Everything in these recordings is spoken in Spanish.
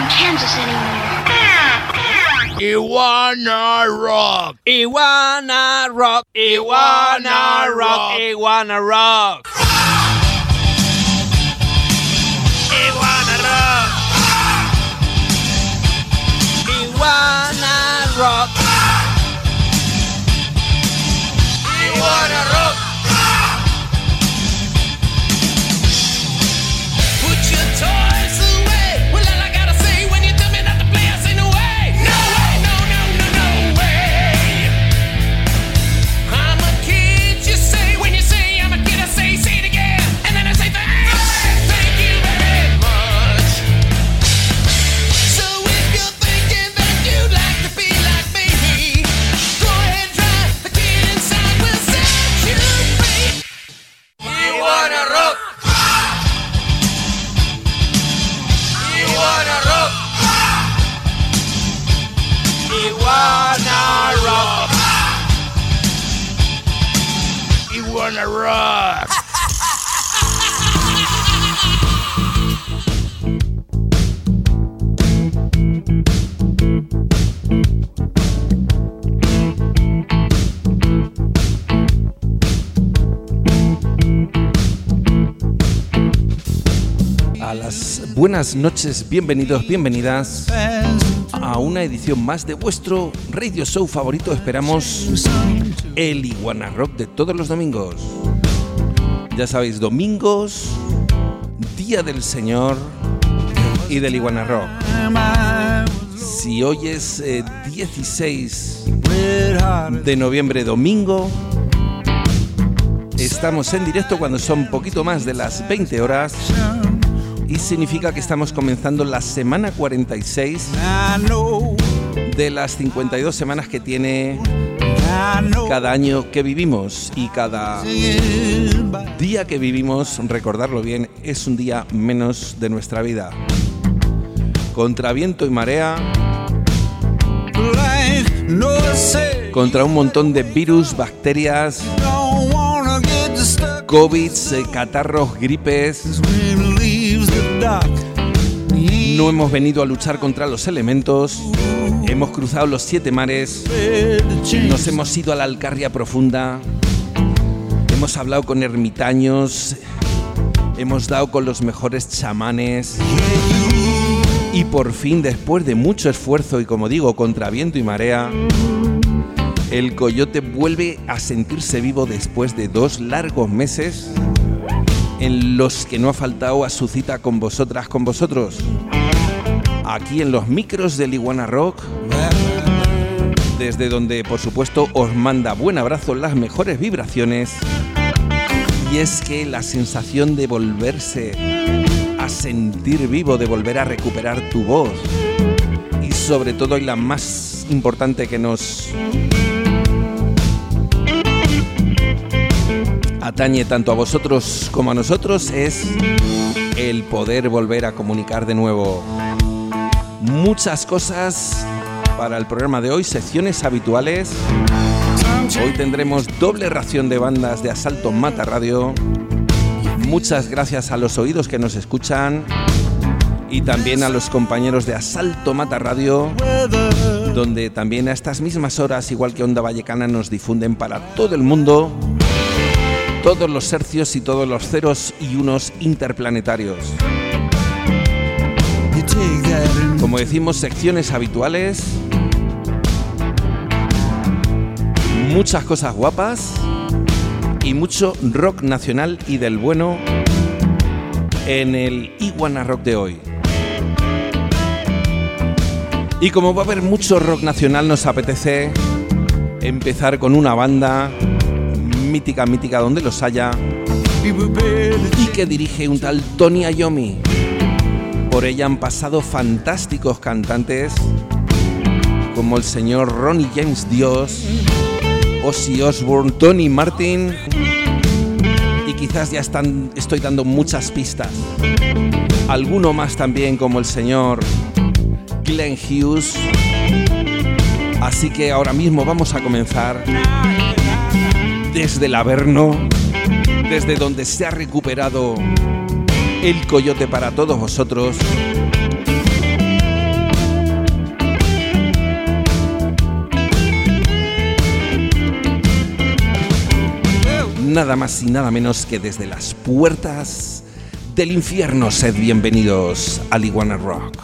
in Kansas anymore. Iguana Rock. Iguana Rock. Iguana Rock. Iguana Rock. Iguana Rock. Iguana Rock. Iguana Rock. Put your toys away. Well, all I gotta say when you tell me not to play, I say no way. No way, no, no, no, no way. I'm a kid, you say. When you say I'm a kid, I say it again. And then I say thank you very much. So if you're thinking that you'd like to be like me, go ahead, try. The kid inside will set you free. You wanna rock. You wanna rock. You wanna rock. Iguana Rock. A las buenas noches, bienvenidos, bienvenidas a una edición más de vuestro radio show favorito. Esperamos el Iguana Rock de todos los domingos. Ya sabéis, domingos, Día del Señor y del Iguana Rock. Si hoy es 16 de noviembre, domingo, estamos en directo cuando son poquito más de las 20 horas. Y significa que estamos comenzando la semana 46 de las 52 semanas que tiene cada año que vivimos. Y cada día que vivimos, recordarlo bien, es un día menos de nuestra vida. Contra viento y marea, contra un montón de virus, bacterias, COVID, catarros, gripes. No hemos venido a luchar contra los elementos. Hemos cruzado los 7 mares. Nos hemos ido a la Alcarria profunda. Hemos hablado con ermitaños. Hemos dado con los mejores chamanes. Y por fin, después de mucho esfuerzo y, como digo, contra viento y marea, el coyote vuelve a sentirse vivo después de 2 largos meses en los que no ha faltado a su cita con vosotras, con vosotros. Aquí en los micros del Iguana Rock, desde donde, por supuesto, os manda buen abrazo, las mejores vibraciones. Y es que la sensación de volverse a sentir vivo, de volver a recuperar tu voz, y sobre todo, y la más importante que nos atañe tanto a vosotros como a nosotros, es el poder volver a comunicar de nuevo. Muchas cosas para el programa de hoy, secciones habituales. Hoy tendremos doble ración de bandas de Asalto Mata Radio. Muchas gracias a los oídos que nos escuchan y también a los compañeros de Asalto Mata Radio, donde también a estas mismas horas, igual que Onda Vallecana, nos difunden para todo el mundo todos los hercios y todos los ceros y unos interplanetarios. Como decimos, secciones habituales, muchas cosas guapas y mucho rock nacional y del bueno en el Iguana Rock de hoy. Y como va a haber mucho rock nacional, nos apetece empezar con una banda mítica, mítica donde los haya, y que dirige un tal Tony Iommi. Por ella han pasado fantásticos cantantes como el señor Ronnie James Dio, Ozzy Osbourne, Tony Martin, y quizás ya estoy dando muchas pistas. Alguno más también como el señor Glenn Hughes. Así que ahora mismo vamos a comenzar desde el Averno, desde donde se ha recuperado el coyote para todos vosotros, nada más y nada menos que desde las puertas del infierno. Sed bienvenidos al Iguana Rock.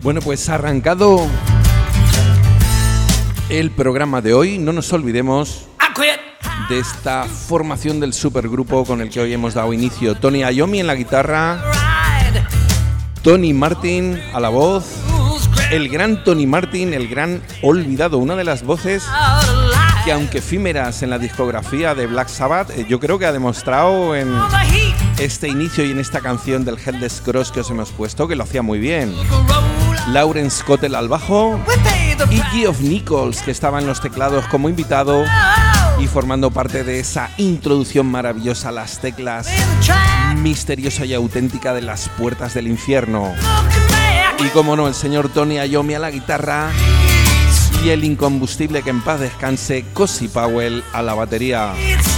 Bueno, pues arrancado el programa de hoy, no nos olvidemos de esta formación del supergrupo con el que hoy hemos dado inicio. Tony Iommi en la guitarra, Tony Martin a la voz, el gran Tony Martin, el gran olvidado, una de las voces que, aunque efímeras en la discografía de Black Sabbath, yo creo que ha demostrado en este inicio y en esta canción del Helldivers Cross que os hemos puesto, que lo hacía muy bien. Lawrence Cottle al bajo y Geoff Nichols, que estaba en los teclados como invitado y formando parte de esa introducción maravillosa a las teclas misteriosa y auténtica de las puertas del infierno. Y como no, el señor Tony Iommi a la guitarra y el incombustible, que en paz descanse, Cozy Powell a la batería.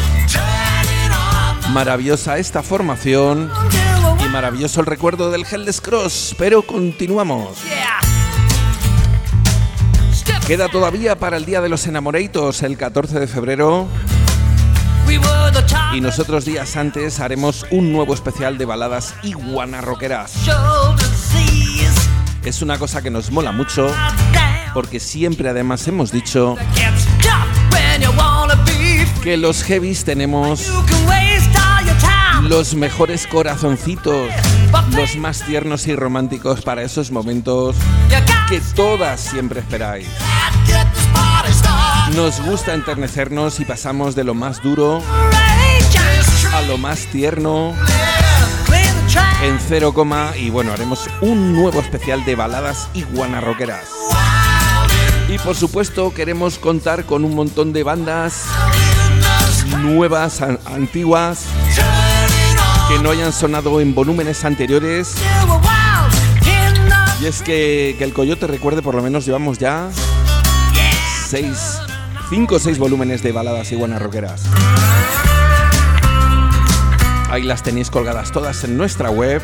Maravillosa esta formación y maravilloso el recuerdo del Helldivers Cross, pero continuamos. Queda todavía para el Día de los Enamorados, el 14 de febrero, y nosotros días antes haremos un nuevo especial de baladas iguana rockeras. Es una cosa que nos mola mucho, porque siempre además hemos dicho que los heavies tenemos los mejores corazoncitos, los más tiernos y románticos para esos momentos que todas siempre esperáis. Nos gusta enternecernos y pasamos de lo más duro a lo más tierno en 0, y bueno, haremos un nuevo especial de baladas iguana rockeras. Y por supuesto queremos contar con un montón de bandas nuevas, antiguas, que no hayan sonado en volúmenes anteriores. Y es que el Coyote recuerde, por lo menos llevamos ya 5 o 6 volúmenes de baladas iguanas rockeras. Ahí las tenéis colgadas todas en nuestra web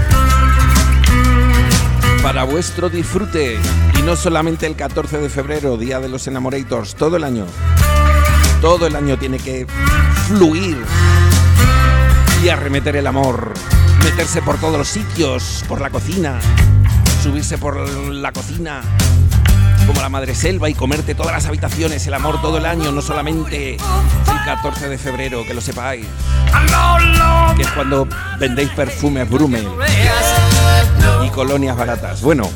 para vuestro disfrute. Y no solamente el 14 de febrero, Día de los Enamorados, todo el año. Todo el año tiene que fluir y arremeter el amor, meterse por todos los sitios, por la cocina, subirse por la cocina como la madreselva y comerte todas las habitaciones, el amor todo el año, no solamente el 14 de febrero, que lo sepáis, que es cuando vendéis perfumes Brummel y colonias baratas. Bueno,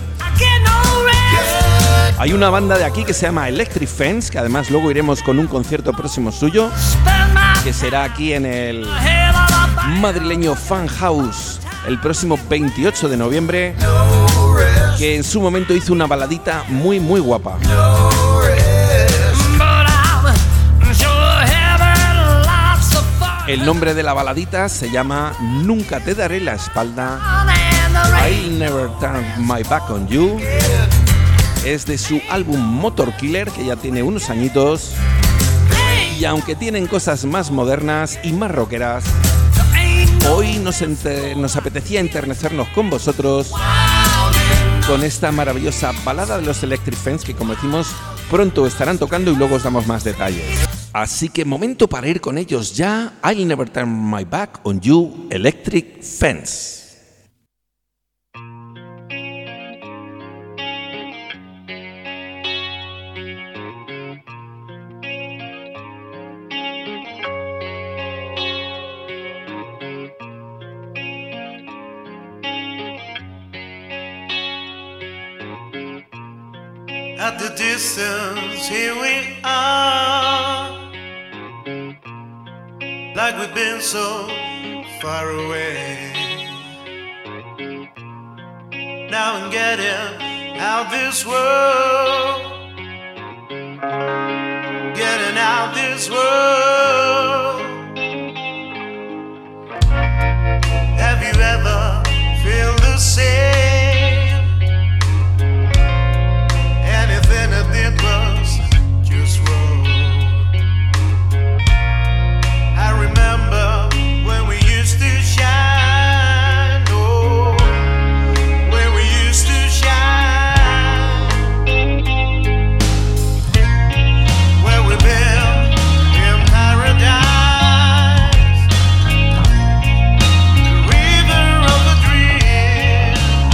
hay una banda de aquí que se llama Electric Fence, que además luego iremos con un concierto próximo suyo, que será aquí en el madrileño Fan House el próximo 28 de noviembre, que en su momento hizo una baladita muy guapa. El nombre de la baladita se llama Nunca te daré la espalda, I'll Never Turn My Back on You. Es de su álbum Motor Killer, que ya tiene unos añitos, y aunque tienen cosas más modernas y más rockeras, hoy nos apetecía enternecernos con vosotros con esta maravillosa balada de los Electric Fence, que, como decimos, pronto estarán tocando y luego os damos más detalles. Así que momento para ir con ellos ya. I'll Never Turn My Back on You, Electric Fence. At the distance, here we are, like we've been so far away. Now I'm getting out this world, getting out this world. Have you ever feel the same? Anything I did was just wrong. I remember when we used to shine, oh, when we used to shine, where we've been in paradise, the river of a dream.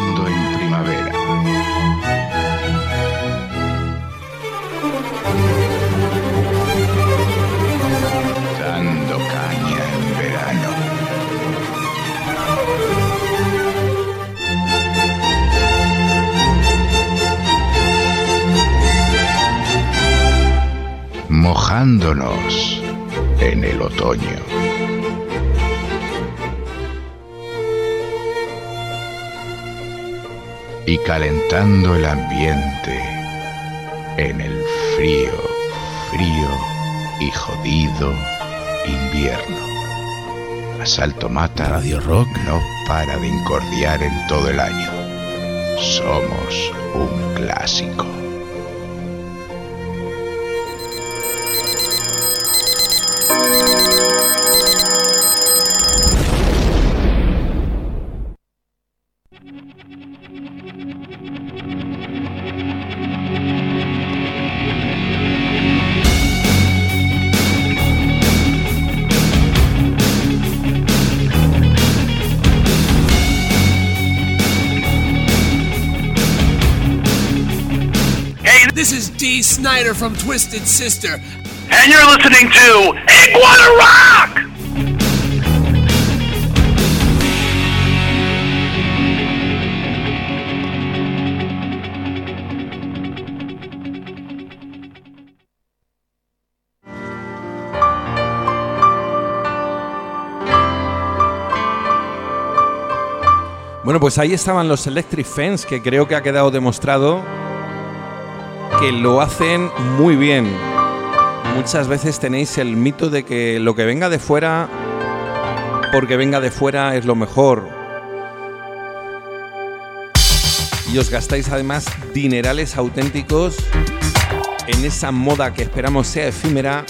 Entrando en primavera. Dando caña en verano. Mojándonos en el otoño. Y calentando el ambiente en el frío, frío y jodido invierno. Asalto Mata Radio Rock no para de incordiar en todo el año. Somos un clásico. This is Dee Snider from Twisted Sister. And you're listening to Iguana Rock! Bueno, pues ahí estaban los Electric Fence, que creo que ha quedado demostrado que lo hacen muy bien. Muchas veces tenéis el mito de que lo que venga de fuera, porque venga de fuera, es lo mejor. Y os gastáis además dinerales auténticos en esa moda que esperamos sea efímera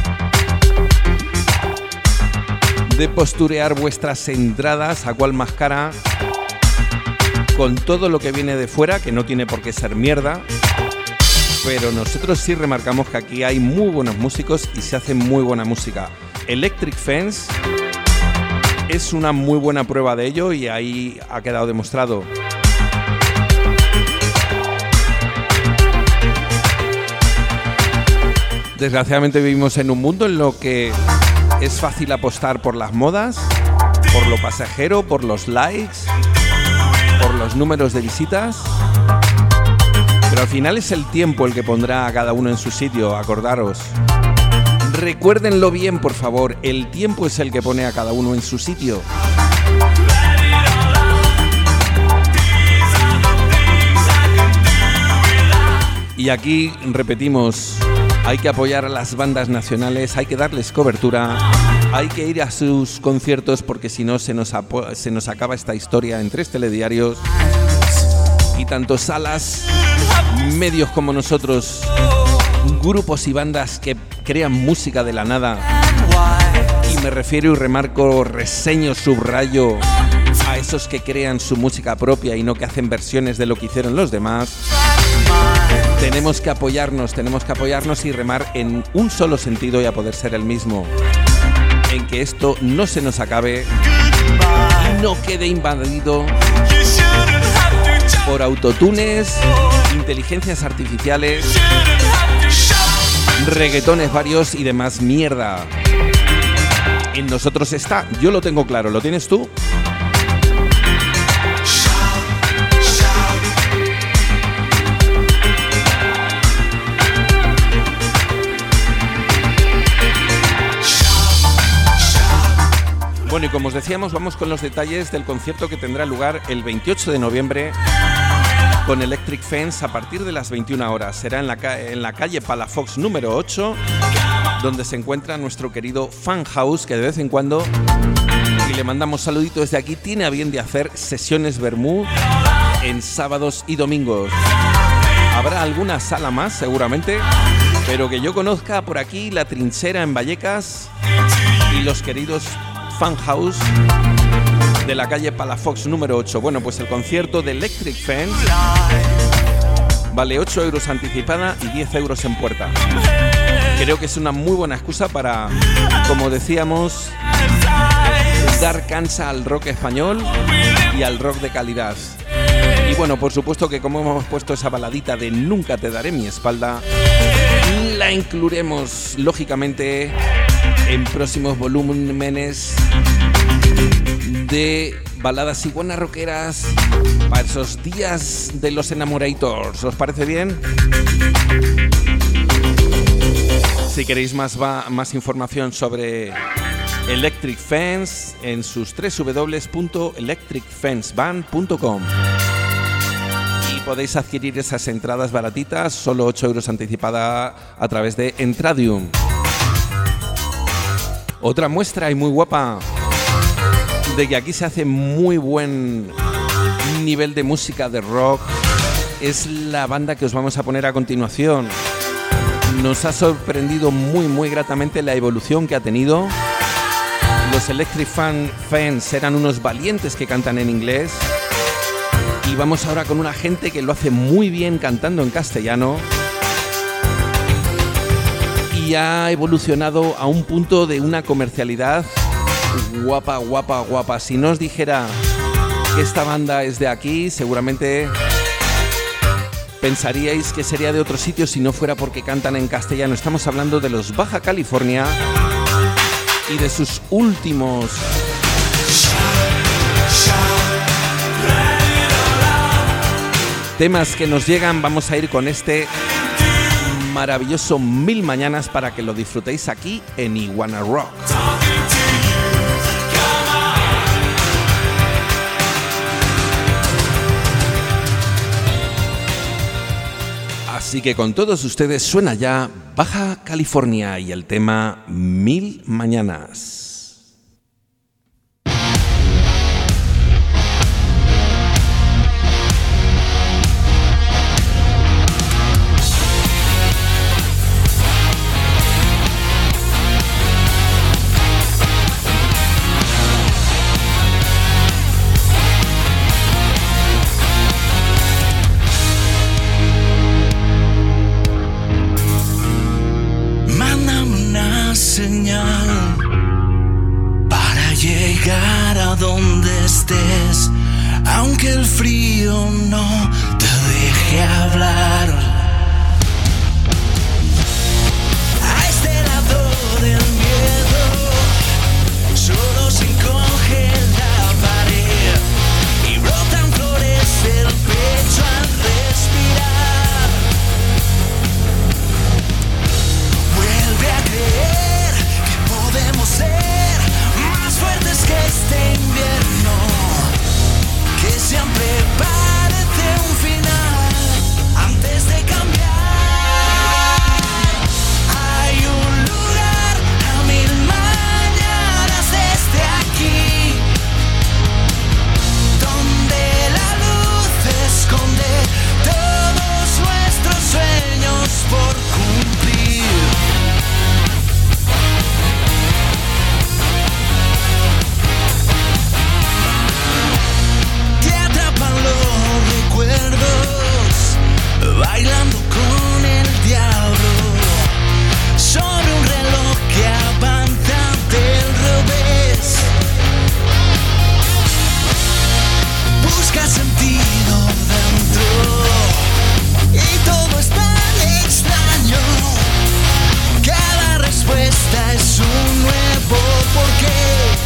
de posturear vuestras entradas a cual más cara con todo lo que viene de fuera, que no tiene por qué ser mierda. Pero nosotros sí remarcamos que aquí hay muy buenos músicos y se hace muy buena música. Electric Fence es una muy buena prueba de ello y ahí ha quedado demostrado. Desgraciadamente vivimos en un mundo en lo que es fácil apostar por las modas, por lo pasajero, por los likes, por los números de visitas. Pero al final es el tiempo el que pondrá a cada uno en su sitio, acordaros. Recuérdenlo bien, por favor, el tiempo es el que pone a cada uno en su sitio. Y aquí repetimos, hay que apoyar a las bandas nacionales, hay que darles cobertura, hay que ir a sus conciertos porque si no se nos acaba esta historia en 3 telediarios y tanto salas, medios como nosotros, grupos y bandas que crean música de la nada. Y me refiero y remarco, reseño, subrayo a esos que crean su música propia y no que hacen versiones de lo que hicieron los demás. Tenemos que apoyarnos y remar en un solo sentido y a poder ser el mismo. En que esto no se nos acabe y no quede invadido por autotunes, inteligencias artificiales, reggaetones varios y demás mierda. En nosotros está, yo lo tengo claro, ¿lo tienes tú? Bueno, y como os decíamos, vamos con los detalles del concierto que tendrá lugar el 28 de noviembre con Electric Fence a partir de las 21 horas. Será en la calle Palafox número 8, donde se encuentra nuestro querido Fan House, que de vez en cuando, y le mandamos saluditos desde aquí, tiene a bien de hacer sesiones vermú en sábados y domingos. Habrá alguna sala más, seguramente, pero que yo conozca por aquí, La Trinchera en Vallecas y los queridos Fan House de la calle Palafox número 8. Bueno, pues el concierto de Electric Fence vale 8 euros anticipada y 10 euros en puerta. Creo que es una muy buena excusa para, como decíamos, dar cancha al rock español y al rock de calidad. Y bueno, por supuesto que como hemos puesto esa baladita de Nunca te daré mi espalda, la incluiremos lógicamente en próximos volúmenes de baladas iguanas rockeras para esos días de los enamorators. ¿Os parece bien? Si queréis más información sobre Electric Fence, en sus www.electricfenceband.com. Y podéis adquirir esas entradas baratitas, solo 8 euros anticipada a través de Entradium. Otra muestra y muy guapa de que aquí se hace muy buen nivel de música de rock es la banda que os vamos a poner a continuación. Nos ha sorprendido muy gratamente la evolución que ha tenido. Los Electric Fence eran unos valientes que cantan en inglés y vamos ahora con una gente que lo hace muy bien cantando en castellano y ha evolucionado a un punto de una comercialidad guapa. Si no os dijera que esta banda es de aquí, seguramente pensaríais que sería de otro sitio si no fuera porque cantan en castellano. Estamos hablando de los Baja California y de sus últimos temas que nos llegan. Vamos a ir con este maravilloso Mil Mañanas para que lo disfrutéis aquí en Iguana Rock. Así que con todos ustedes suena ya Baja California y el tema Mil Mañanas. Señal para llegar a donde estés, aunque el frío no te deje hablar. A este lado del miedo solo se encoge la pared y brotan flores del pecho al respirar. Vuelve a creer. Podemos ser más fuertes que este invierno, que siempre parece un final antes de cambiar. Hay un lugar a mil mañanas desde aquí, donde la luz esconde todos nuestros sueños por cumplir. Bailando con el diablo sobre un reloj que avanza del revés. Busca sentido dentro y todo es tan extraño. Cada respuesta es un nuevo porqué.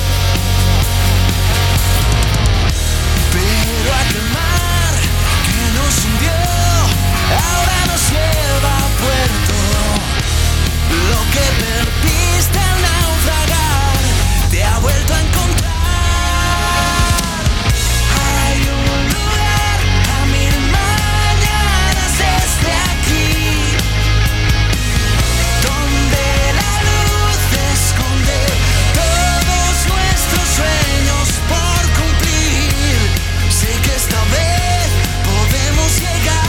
Pero aquel mar que nos hundió ahora nos lleva a puerto. Lo que perdiste al naufragar te ha vuelto a encontrar. Hay un lugar a mil mañanas desde aquí, donde la luz esconde todos nuestros sueños por cumplir. Sé que esta vez podemos llegar.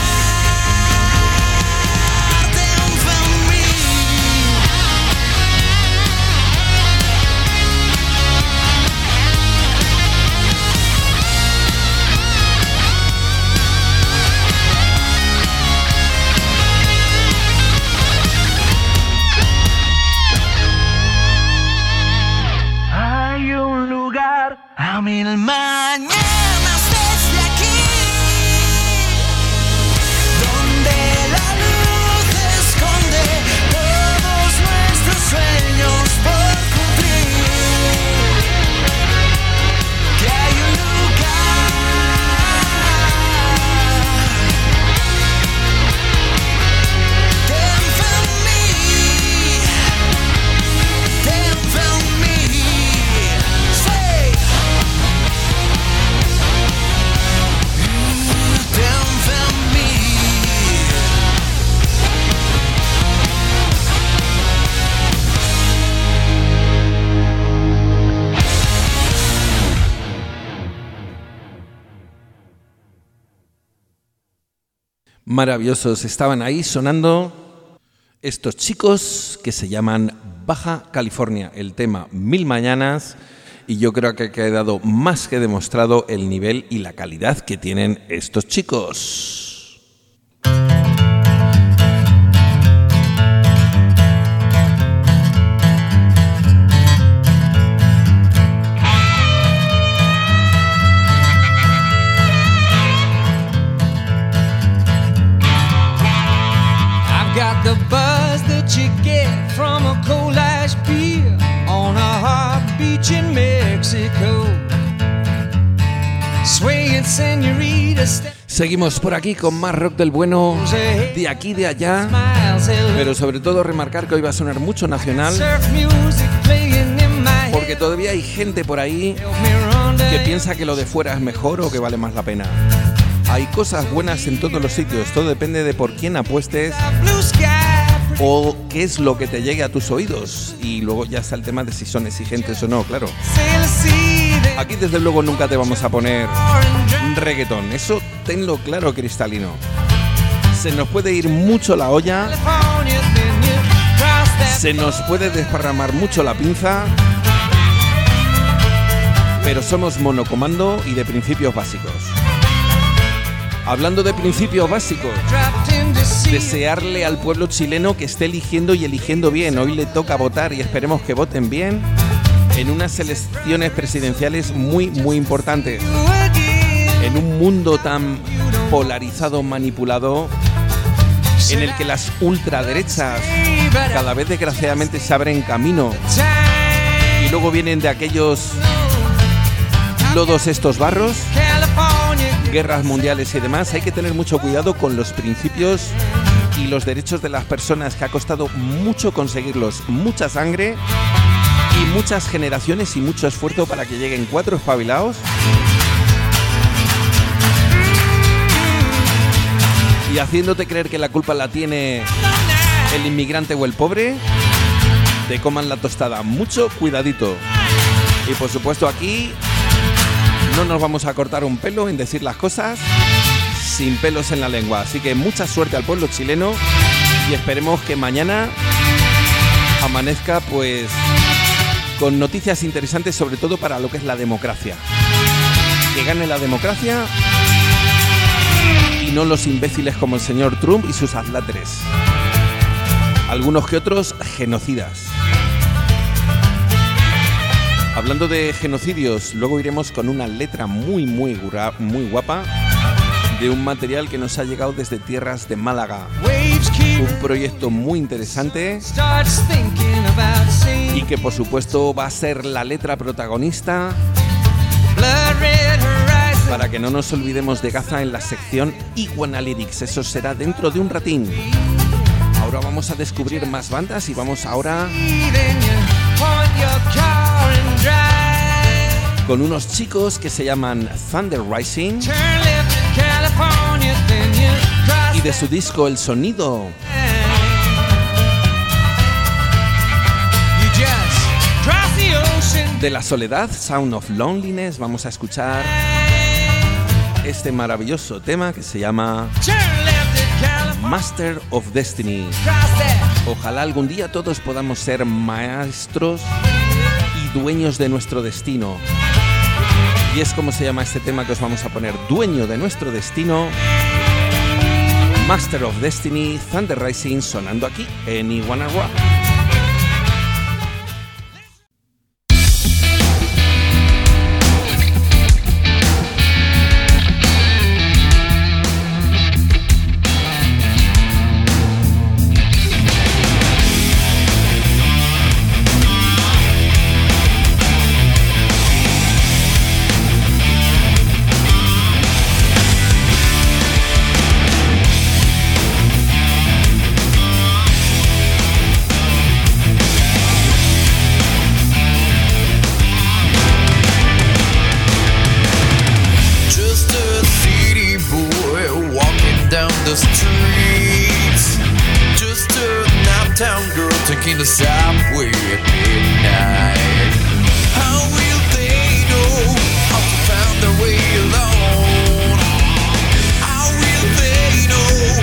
A mil mañanas desde aquí. Maravillosos, estaban ahí sonando estos chicos que se llaman Baja California, el tema Mil Mañanas, y yo creo que ha quedado más que demostrado el nivel y la calidad que tienen estos chicos. Got the buzz that you get from a cold ash beer on a hot beach in Mexico. Swaying señorita. Seguimos por aquí con más rock del bueno, de aquí de allá, pero sobre todo remarcar que hoy va a sonar mucho nacional, porque todavía hay gente por ahí que piensa que lo de fuera es mejor o que vale más la pena. Hay cosas buenas en todos los sitios, todo depende de por quién apuestes o qué es lo que te llegue a tus oídos. Y luego ya está el tema de si son exigentes o no, claro. Aquí desde luego nunca te vamos a poner reggaetón, eso tenlo claro, cristalino. Se nos puede ir mucho la olla, se nos puede desparramar mucho la pinza, pero somos monocomando y de principios básicos. Hablando de principios básicos, desearle al pueblo chileno que esté eligiendo y eligiendo bien. Hoy le toca votar y esperemos que voten bien en unas elecciones presidenciales muy, muy importantes. En un mundo tan polarizado, manipulado, en el que las ultraderechas cada vez desgraciadamente se abren camino y luego vienen de aquellos lodos estos barros, guerras mundiales y demás. Hay que tener mucho cuidado con los principios y los derechos de las personas, que ha costado mucho conseguirlos, mucha sangre y muchas generaciones y mucho esfuerzo para que lleguen 4 espabilados y haciéndote creer que la culpa la tiene el inmigrante o el pobre, te coman la tostada. Mucho cuidadito. Y por supuesto aquí no nos vamos a cortar un pelo en decir las cosas sin pelos en la lengua. Así que mucha suerte al pueblo chileno y esperemos que mañana amanezca pues con noticias interesantes, sobre todo para lo que es la democracia. Que gane la democracia y no los imbéciles como el señor Trump y sus adláteres. Algunos que otros genocidas. Hablando de genocidios, luego iremos con una letra muy guapa de un material que nos ha llegado desde tierras de Málaga. Un proyecto muy interesante y que por supuesto va a ser la letra protagonista para que no nos olvidemos de Gaza en la sección Iguana Lyrics. Eso será dentro de un ratín. Ahora vamos a descubrir más bandas y vamos ahora con unos chicos que se llaman Thunder Rising y de su disco El Sonido de la Soledad, Sound of Loneliness, vamos a escuchar este maravilloso tema que se llama Master of Destiny. Ojalá algún día todos podamos ser maestros y dueños de nuestro destino. Y es como se llama este tema que os vamos a poner, Dueño de nuestro destino, Master of Destiny, Thunder Rising, sonando aquí en Iguana Rock. Taking the subway at midnight. How will they know how to find their way alone? How will they know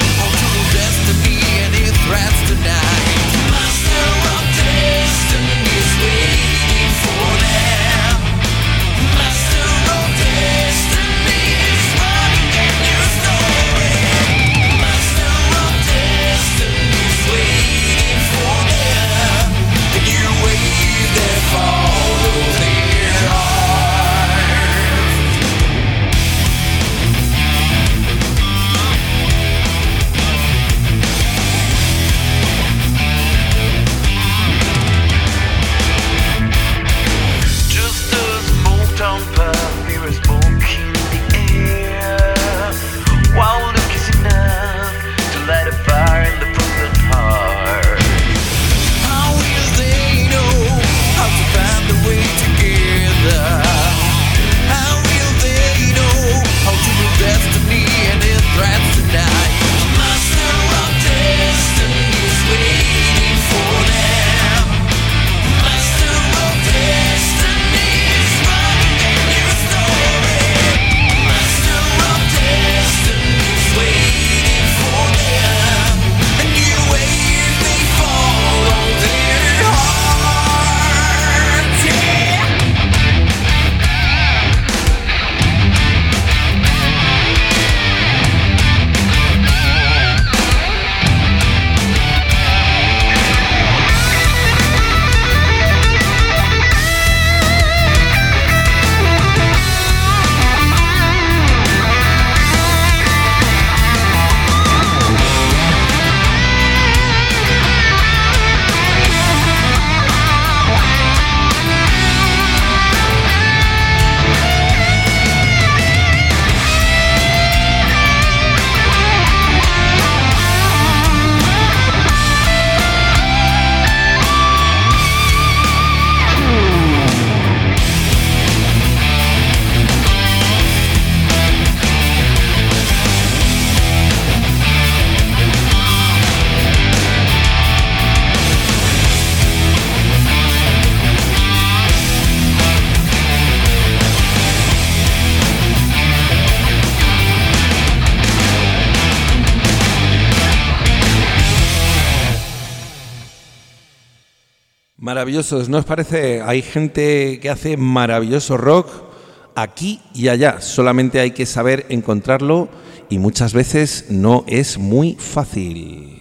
Maravillosos, ¿no os parece? Hay gente que hace maravilloso rock aquí y allá. Solamente hay que saber encontrarlo y muchas veces no es muy fácil.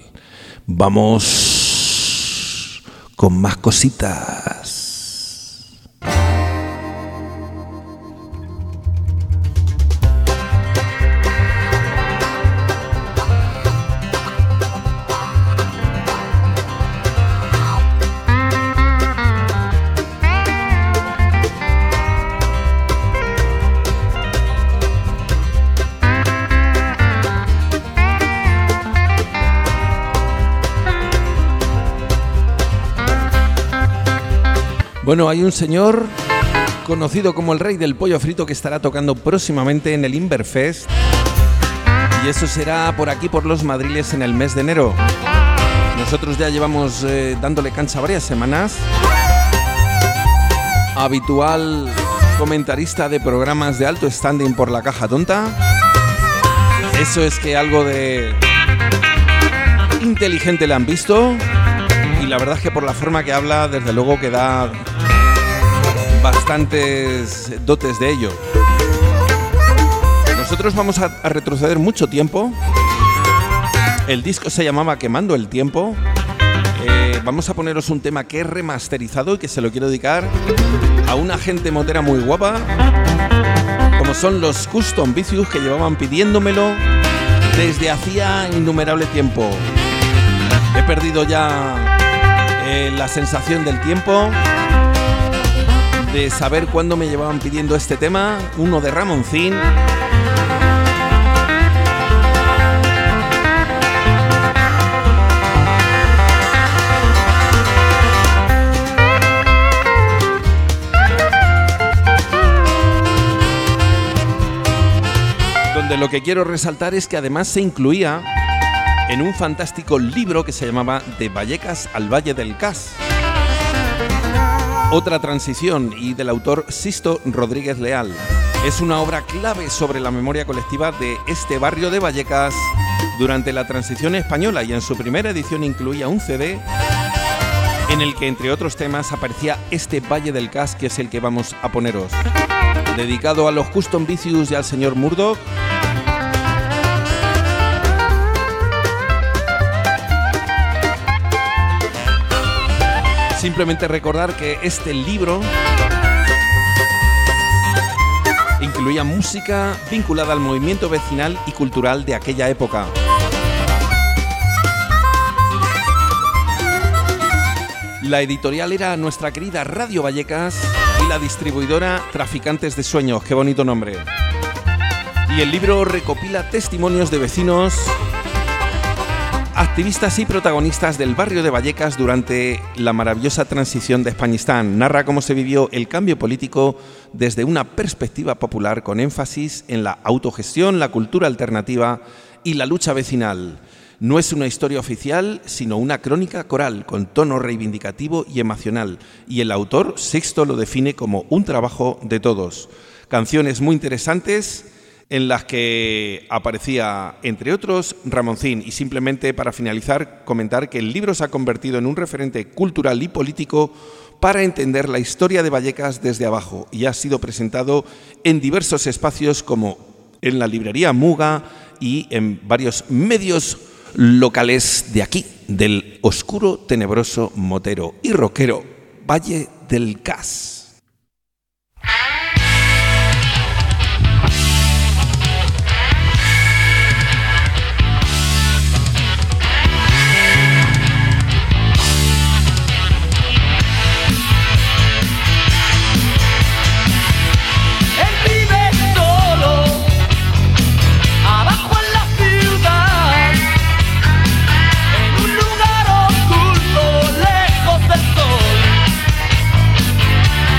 Vamos con más cositas. Bueno, hay un señor conocido como el rey del pollo frito que estará tocando próximamente en el Inverfest. Y eso será por aquí, por los Madriles, en el mes de enero. Nosotros ya llevamos dándole cancha varias semanas. Habitual comentarista de programas de alto standing por la caja tonta. Eso es que algo de inteligente le han visto. Y la verdad es que por la forma que habla, desde luego que da bastantes dotes de ello. Nosotros vamos a retroceder mucho tiempo. El disco se llamaba Quemando el Tiempo. Vamos a poneros un tema que he remasterizado y que se lo quiero dedicar a una gente motera muy guapa, como son los Custom Vicious, que llevaban pidiéndomelo desde hacía innumerable tiempo. He perdido ya la sensación del tiempo, de saber cuándo me llevaban pidiendo este tema, uno de Ramoncín. Donde lo que quiero resaltar es que además se incluía en un fantástico libro que se llamaba De Vallecas al Valle del Cas. Otra transición, y del autor Sisto Rodríguez Leal. Es una obra clave sobre la memoria colectiva de este barrio de Vallecas durante la transición española, y en su primera edición incluía un CD en el que, entre otros temas, aparecía este Valle del Cas, que es el que vamos a poneros. Dedicado a los Custom Vicious y al señor Murdoch. Simplemente recordar que este libro incluía música vinculada al movimiento vecinal y cultural de aquella época. La editorial era nuestra querida Radio Vallecas y la distribuidora Traficantes de Sueños. ¡Qué bonito nombre! Y el libro recopila testimonios de vecinos, activistas y protagonistas del barrio de Vallecas durante la maravillosa transición de Españistán. Narra cómo se vivió el cambio político desde una perspectiva popular, con énfasis en la autogestión, la cultura alternativa y la lucha vecinal. No es una historia oficial, sino una crónica coral con tono reivindicativo y emocional, y el autor, Sixto, lo define como un trabajo de todos. Canciones muy interesantes en las que aparecía, entre otros, Ramoncín. Y simplemente para finalizar, comentar que el libro se ha convertido en un referente cultural y político para entender la historia de Vallecas desde abajo, y ha sido presentado en diversos espacios como en la librería Muga y en varios medios locales de aquí, del oscuro, tenebroso, motero y rockero Valle del Cas. Lejos del sol.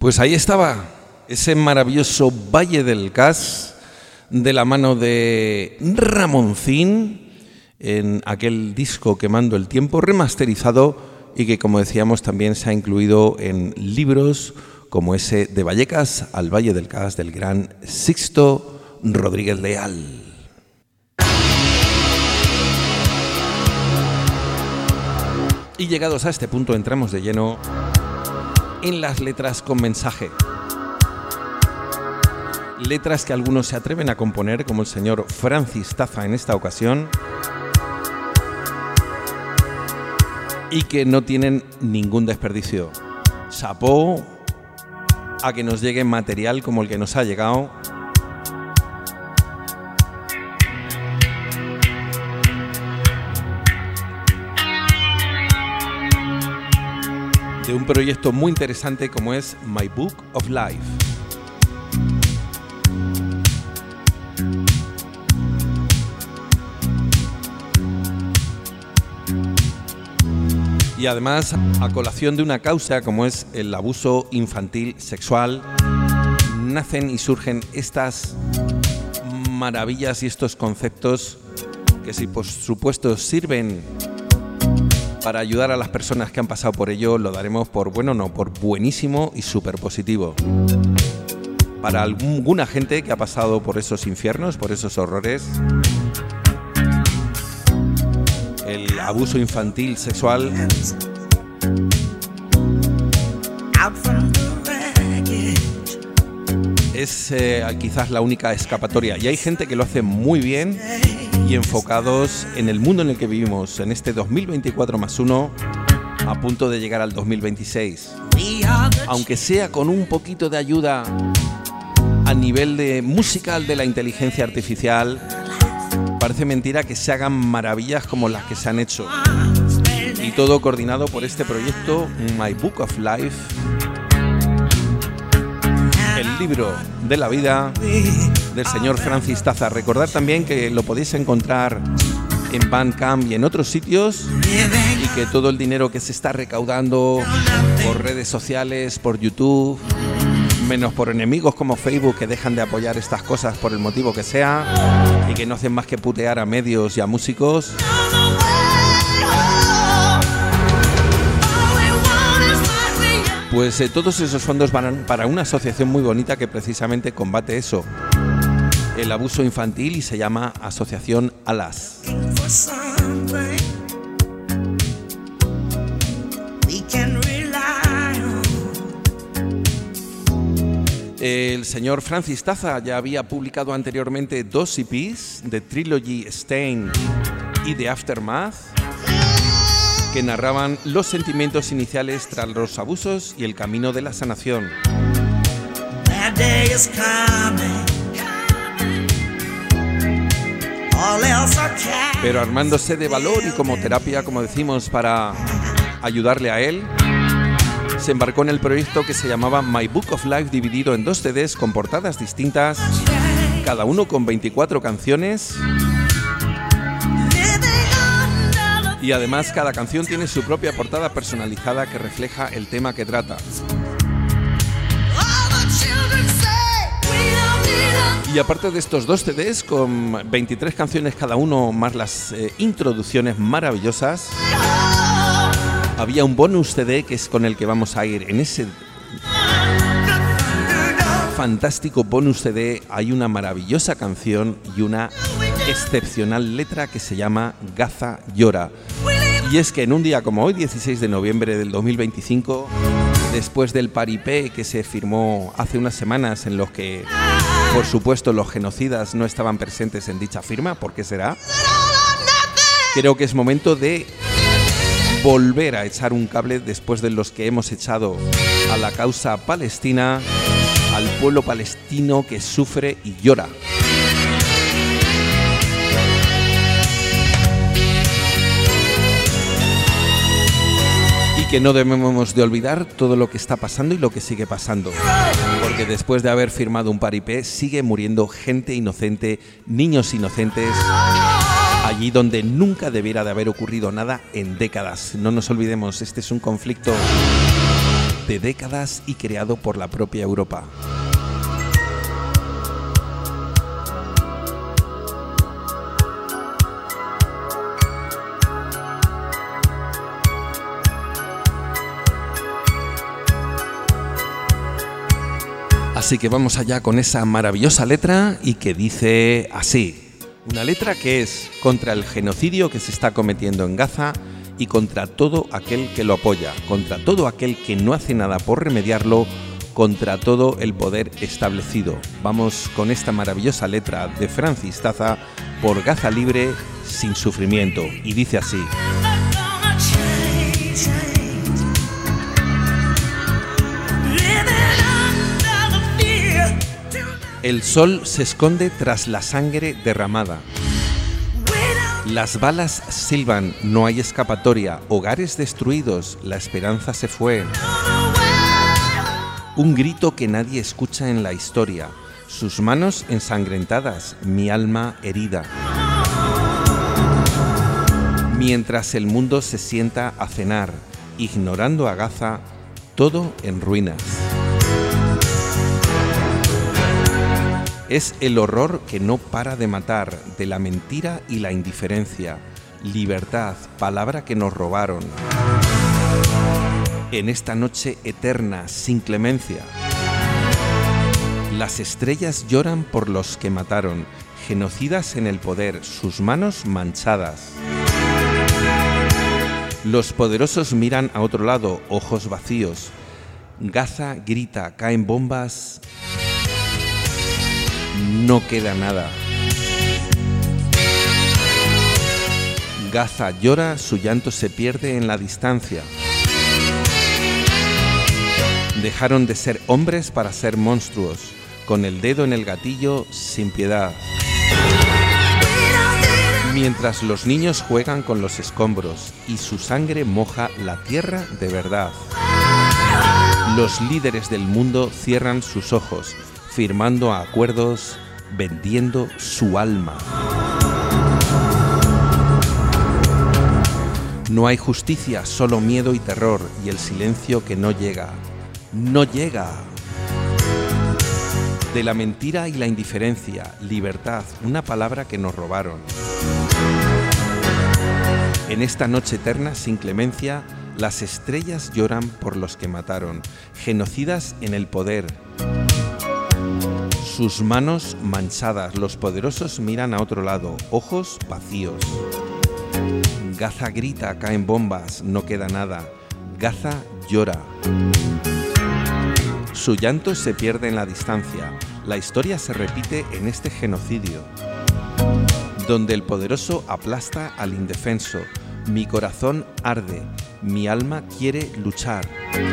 Pues ahí estaba, ese maravilloso Valle del Cas, de la mano de Ramoncín, en aquel disco Quemando el Tiempo, remasterizado, y que, como decíamos, también se ha incluido en libros como ese de Vallecas al Valle del Cas, del gran Sixto Rodríguez Leal. Y llegados a este punto entramos de lleno en las letras con mensaje. Letras que algunos se atreven a componer, como el señor Francis Taza en esta ocasión, y que no tienen ningún desperdicio. Chapó a que nos llegue material como el que nos ha llegado. De un proyecto muy interesante como es My Book of Life. Y además, a colación de una causa como es el abuso infantil sexual, nacen y surgen estas maravillas y estos conceptos que, si por supuesto sirven para ayudar a las personas que han pasado por ello, lo daremos por bueno, no, por buenísimo y súper positivo. Para alguna gente que ha pasado por esos infiernos, por esos horrores, el abuso infantil sexual es quizás la única escapatoria. Y hay gente que lo hace muy bien y enfocados en el mundo en el que vivimos, en este 2024+1, a punto de llegar al 2026. Aunque sea con un poquito de ayuda a nivel de musical de la inteligencia artificial, parece mentira que se hagan maravillas como las que se han hecho. Y todo coordinado por este proyecto My Book of Life, el libro de la vida del señor Francis Taza. Recordad también que lo podéis encontrar en Bandcamp y en otros sitios, y que todo el dinero que se está recaudando por redes sociales, por YouTube, menos por enemigos como Facebook, que dejan de apoyar estas cosas por el motivo que sea y que no hacen más que putear a medios y a músicos, pues todos esos fondos van para una asociación muy bonita que precisamente combate eso, el abuso infantil, y se llama Asociación Alas. El señor Francis Taza ya había publicado anteriormente 2 EPs, The Trilogy Stain y The Aftermath, que narraban los sentimientos iniciales tras los abusos y el camino de la sanación. Pero armándose de valor y como terapia, como decimos, para ayudarle a él, se embarcó en el proyecto que se llamaba My Book of Life, dividido en 2 CDs con portadas distintas, cada uno con 24 canciones. Y además cada canción tiene su propia portada personalizada que refleja el tema que trata. Y aparte de estos 2 CDs con 23 canciones cada uno, más las introducciones maravillosas, había un bonus CD que es con el que vamos a ir. En ese fantástico bonus CD hay una maravillosa canción y una excepcional letra que se llama Gaza Llora. Y es que en un día como hoy, 16 de noviembre del 2025, después del paripé que se firmó hace unas semanas, en los que, por supuesto, los genocidas no estaban presentes en dicha firma, ¿por qué será? Creo que es momento de volver a echar un cable después de los que hemos echado a la causa palestina, al pueblo palestino que sufre y llora. Que no debemos de olvidar todo lo que está pasando y lo que sigue pasando, porque después de haber firmado un paripé sigue muriendo gente inocente, niños inocentes, allí donde nunca debiera de haber ocurrido nada en décadas. No nos olvidemos, este es un conflicto de décadas y creado por la propia Europa. Así que vamos allá con esa maravillosa letra y que dice así. Una letra que es contra el genocidio que se está cometiendo en Gaza y contra todo aquel que lo apoya, contra todo aquel que no hace nada por remediarlo, contra todo el poder establecido. Vamos con esta maravillosa letra de Francis Taza por Gaza Libre sin sufrimiento y dice así. El sol se esconde tras la sangre derramada. Las balas silban, no hay escapatoria. Hogares destruidos, la esperanza se fue. Un grito que nadie escucha en la historia. Sus manos ensangrentadas, mi alma herida. Mientras el mundo se sienta a cenar, ignorando a Gaza, todo en ruinas. Es el horror que no para de matar, de la mentira y la indiferencia. Libertad, palabra que nos robaron. En esta noche eterna, sin clemencia. Las estrellas lloran por los que mataron, genocidas en el poder, sus manos manchadas. Los poderosos miran a otro lado, ojos vacíos. Gaza grita, caen bombas. No queda nada. Gaza llora, su llanto se pierde en la distancia. Dejaron de ser hombres para ser monstruos, con el dedo en el gatillo, sin piedad. Mientras los niños juegan con los escombros y su sangre moja la tierra de verdad. Los líderes del mundo cierran sus ojos, firmando acuerdos, vendiendo su alma. No hay justicia, solo miedo y terror, y el silencio que no llega. No llega. De la mentira y la indiferencia, libertad, una palabra que nos robaron. En esta noche eterna sin clemencia, las estrellas lloran por los que mataron, genocidas en el poder. Sus manos manchadas, los poderosos miran a otro lado, ojos vacíos. Gaza grita, caen bombas, no queda nada. Gaza llora. Su llanto se pierde en la distancia. La historia se repite en este genocidio, donde el poderoso aplasta al indefenso. Mi corazón arde, mi alma quiere luchar.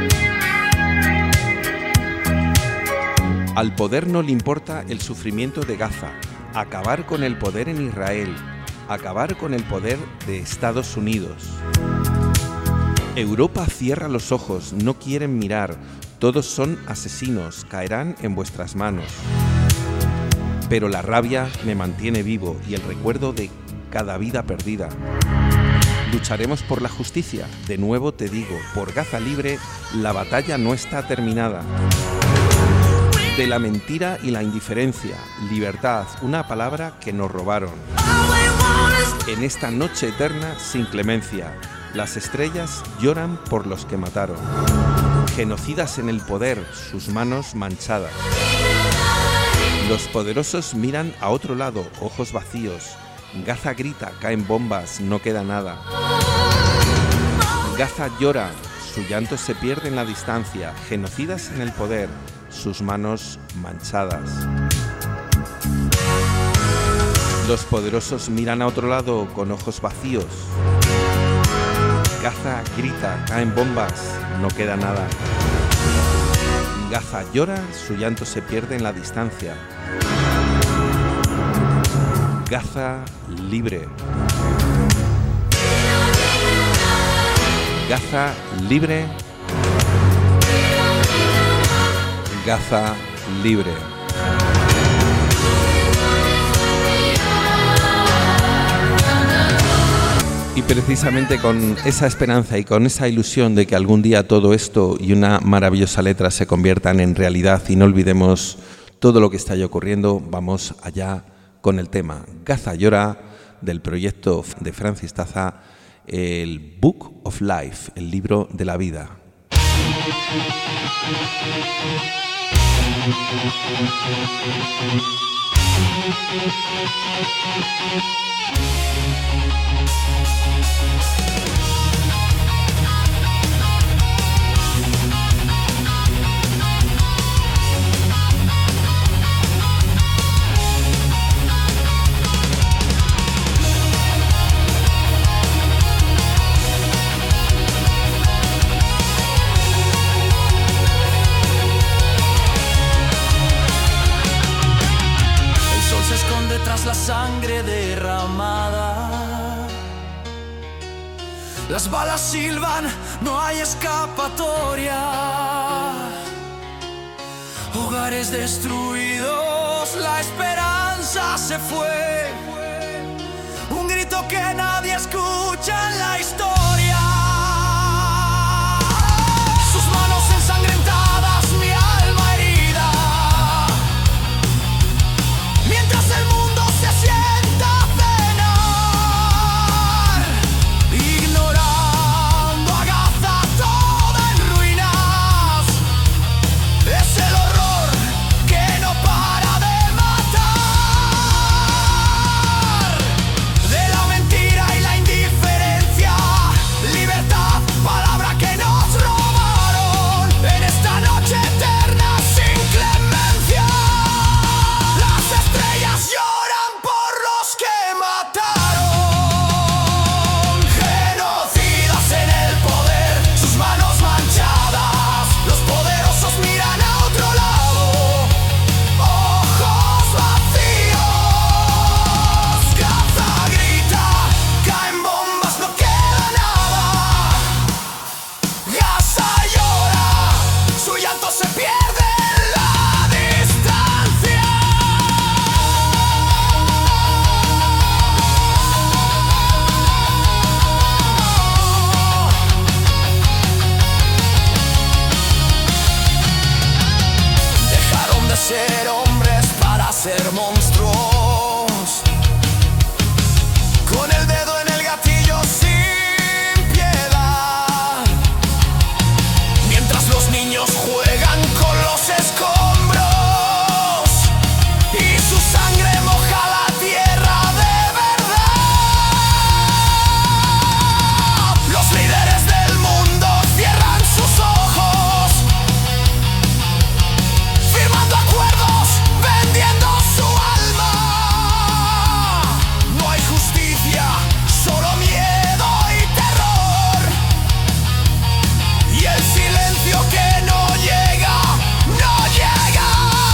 Al poder no le importa el sufrimiento de Gaza, acabar con el poder en Israel, acabar con el poder de Estados Unidos. Europa cierra los ojos, no quieren mirar, todos son asesinos, caerán en vuestras manos. Pero la rabia me mantiene vivo y el recuerdo de cada vida perdida. Lucharemos por la justicia, de nuevo te digo, por Gaza libre, la batalla no está terminada. De la mentira y la indiferencia, libertad, una palabra que nos robaron. En esta noche eterna sin clemencia, las estrellas lloran por los que mataron. Genocidas en el poder, sus manos manchadas. Los poderosos miran a otro lado, ojos vacíos. Gaza grita, caen bombas, no queda nada. Gaza llora, su llanto se pierde en la distancia. Genocidas en el poder, sus manos manchadas. Los poderosos miran a otro lado con ojos vacíos. Gaza grita, caen bombas, no queda nada. Gaza llora, su llanto se pierde en la distancia. Gaza libre. Gaza libre. Gaza libre. Y precisamente con esa esperanza y con esa ilusión de que algún día todo esto y una maravillosa letra se conviertan en realidad y no olvidemos todo lo que está ya ocurriendo, vamos allá con el tema Gaza llora del proyecto de Francis Taza, el Book of Life, el libro de la vida. Tras la sangre derramada, las balas silban, no hay escapatoria. Hogares destruidos, la esperanza se fue. Un grito que nadie escucha en la historia. Sus manos ensangrentadas, mi alma herida. Mientras el mundo se sienta a cenar, ignorando a Gaza toda en ruinas. Es el horror que no para de matar. De la mentira y la indiferencia, libertad, palabra que nos robaron. En esta noche eterna sin clemencia, las estrellas lloran por los que mataron. Genocidas en el poder, sus manos manchadas. Los poderosos miran a otro lado, ojos vacíos. Gaza grita, caen bombas, no queda nada. Gaza llora, su llanto se pierde en la distancia. Dejaron de ser hombres para ser monstruos, con el dedo en el gatillo sin piedad. Mientras los niños juegan con los escombros y su sangre moja la tierra de verdad. Los líderes del mundo cierran sus ojos, firmando acuerdos, vendiendo su alma. No hay justicia, solo miedo y terror. Y el silencio que no llega, no llega.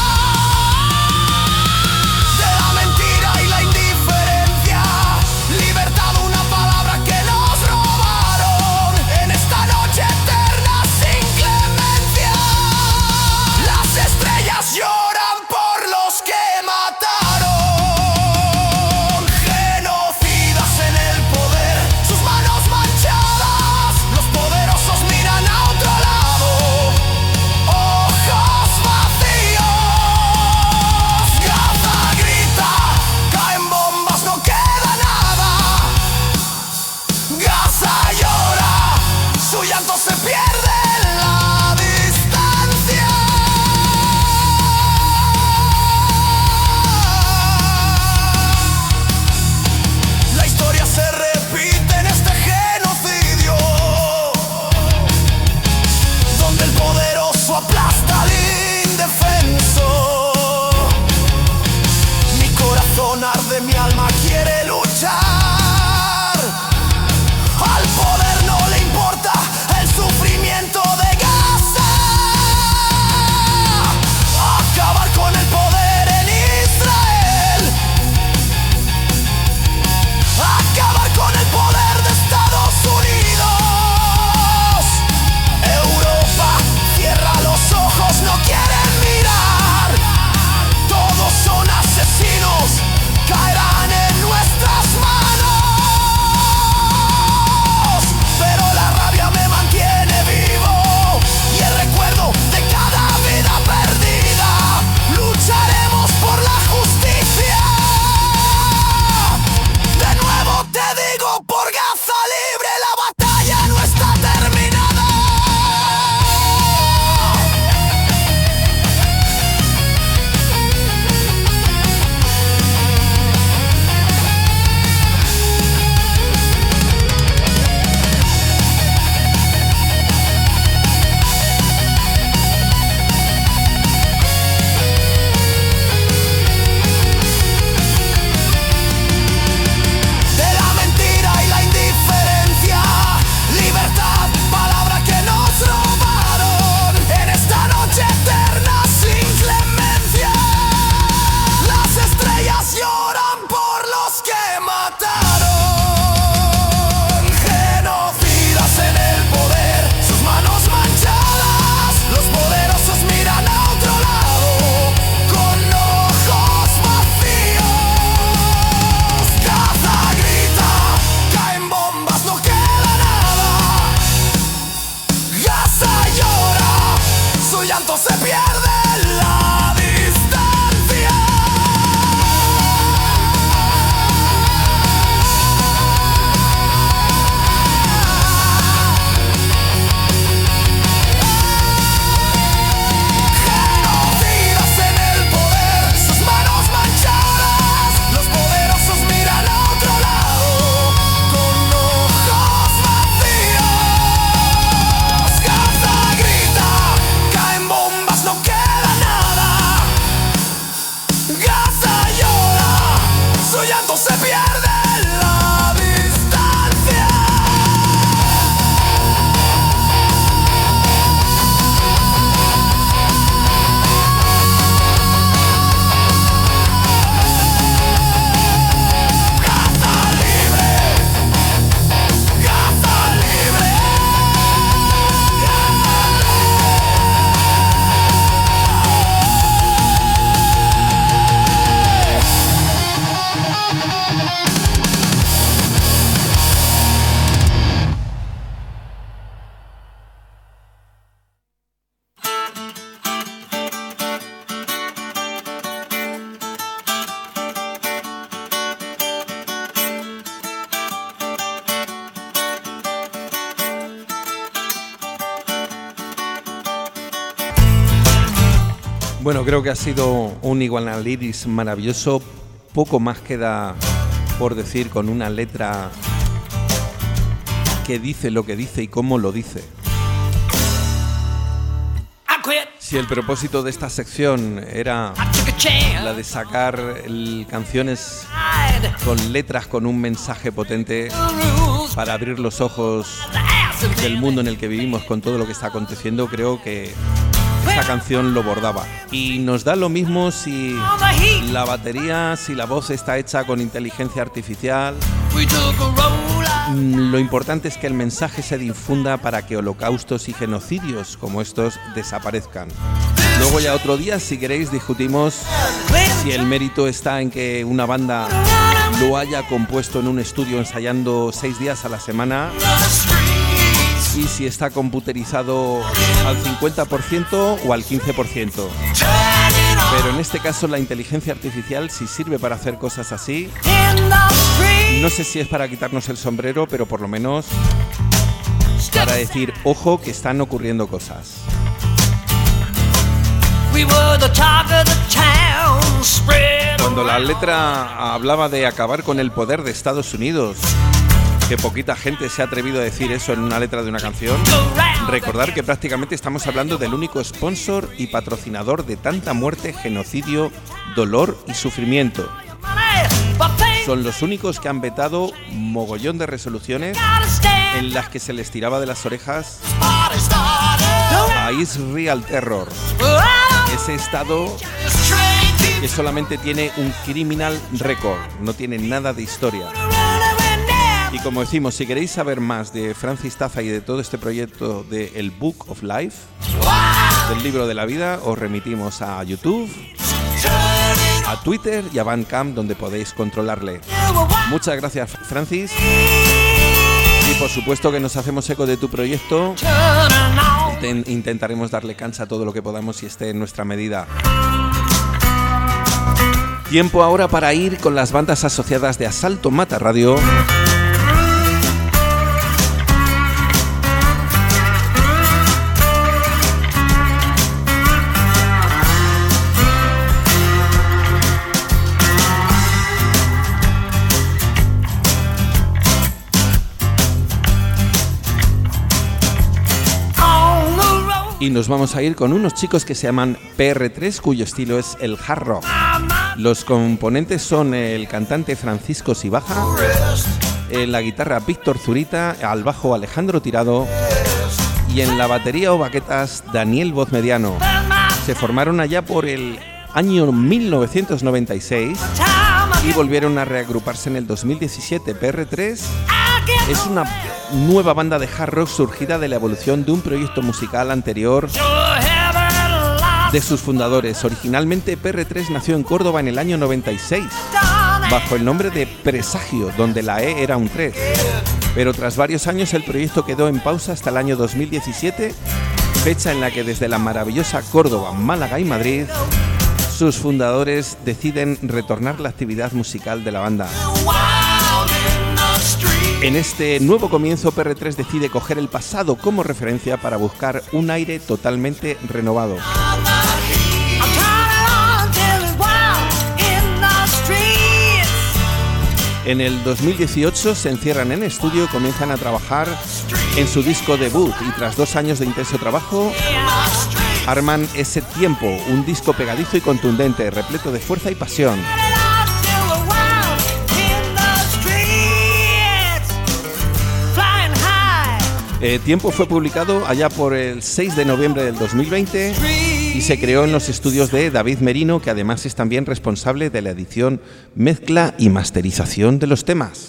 De la mentira y la indiferencia, libertad, una palabra que nos robaron. En esta noche eterna sin clemencia, las estrellas lloran por los que mataron. Genocidas en el poder, sus manos manchadas. Los poderosos miran a otro lado, ojos vacíos. Gaza grita, caen bombas, no queda nada. Gaza llora, su llanto se pierde en la distancia. La historia se repite en este genocidio, donde el poderoso aplasta al indefenso. Mi corazón arde, mi alma quiere luchar. Al poder no le importa el sufrimiento de Gaza. Acabar con el poder en Israel. Acabar con el poder de Estados Unidos. Europa cierra los ojos, no quieren mirar. Todos son asesinos, caerán en nuestra Bueno, creo que ha sido un Iguana Iris maravilloso. Poco más queda por decir con una letra que dice lo que dice y cómo lo dice. Si el propósito de esta sección era la de sacar canciones con letras con un mensaje potente para abrir los ojos del mundo en el que vivimos con todo lo que está aconteciendo, creo que esta canción lo bordaba. Y nos da lo mismo si la batería, si la voz está hecha con inteligencia artificial. Lo importante es que el mensaje se difunda para que holocaustos y genocidios como estos desaparezcan. Luego ya otro día, si queréis, discutimos si el mérito está en que una banda lo haya compuesto en un estudio ensayando 6 días a la semana y si está computerizado al 50% o al 15%. Pero en este caso la inteligencia artificial, si sirve para hacer cosas así, no sé si es para quitarnos el sombrero, pero por lo menos para decir, ojo, que están ocurriendo cosas. Cuando la letra hablaba de acabar con el poder de Estados Unidos, que poquita gente se ha atrevido a decir eso en una letra de una canción, recordar que prácticamente estamos hablando del único sponsor y patrocinador de tanta muerte, genocidio, dolor y sufrimiento. Son los únicos que han vetado mogollón de resoluciones en las que se les tiraba de las orejas a Israel Terror, ese estado que solamente tiene un criminal record, no tiene nada de historia. Y como decimos, si queréis saber más de Francis Taza y de todo este proyecto de El Book of Life, del libro de la vida, os remitimos a YouTube, a Twitter y a Bandcamp, donde podéis controlarle. Muchas gracias, Francis. Y por supuesto que nos hacemos eco de tu proyecto. Intentaremos darle cancha a todo lo que podamos y esté en nuestra medida. Tiempo ahora para ir con las bandas asociadas de Asalto Mata Radio. Y nos vamos a ir con unos chicos que se llaman PR3, cuyo estilo es el hard rock. Los componentes son el cantante Francisco Sibaja, en la guitarra Víctor Zurita, al bajo Alejandro Tirado y en la batería o baquetas Daniel Vozmediano. Se formaron allá por el año 1996 y volvieron a reagruparse en el 2017. PR3 es una nueva banda de hard rock surgida de la evolución de un proyecto musical anterior de sus fundadores. Originalmente PR3 nació en Córdoba en el año 96 bajo el nombre de Presagio, donde la E era un 3. Pero tras varios años el proyecto quedó en pausa hasta el año 2017, fecha en la que desde la maravillosa Córdoba, Málaga y Madrid, sus fundadores deciden retornar la actividad musical de la banda. En este nuevo comienzo, PR3 decide coger el pasado como referencia para buscar un aire totalmente renovado. En el 2018 se encierran en estudio y comienzan a trabajar en su disco debut y tras 2 años de intenso trabajo arman Ese Tiempo, un disco pegadizo y contundente, repleto de fuerza y pasión. Tiempo fue publicado allá por el 6 de noviembre del 2020 y se creó en los estudios de David Merino, que además es también responsable de la edición, mezcla y masterización de los temas.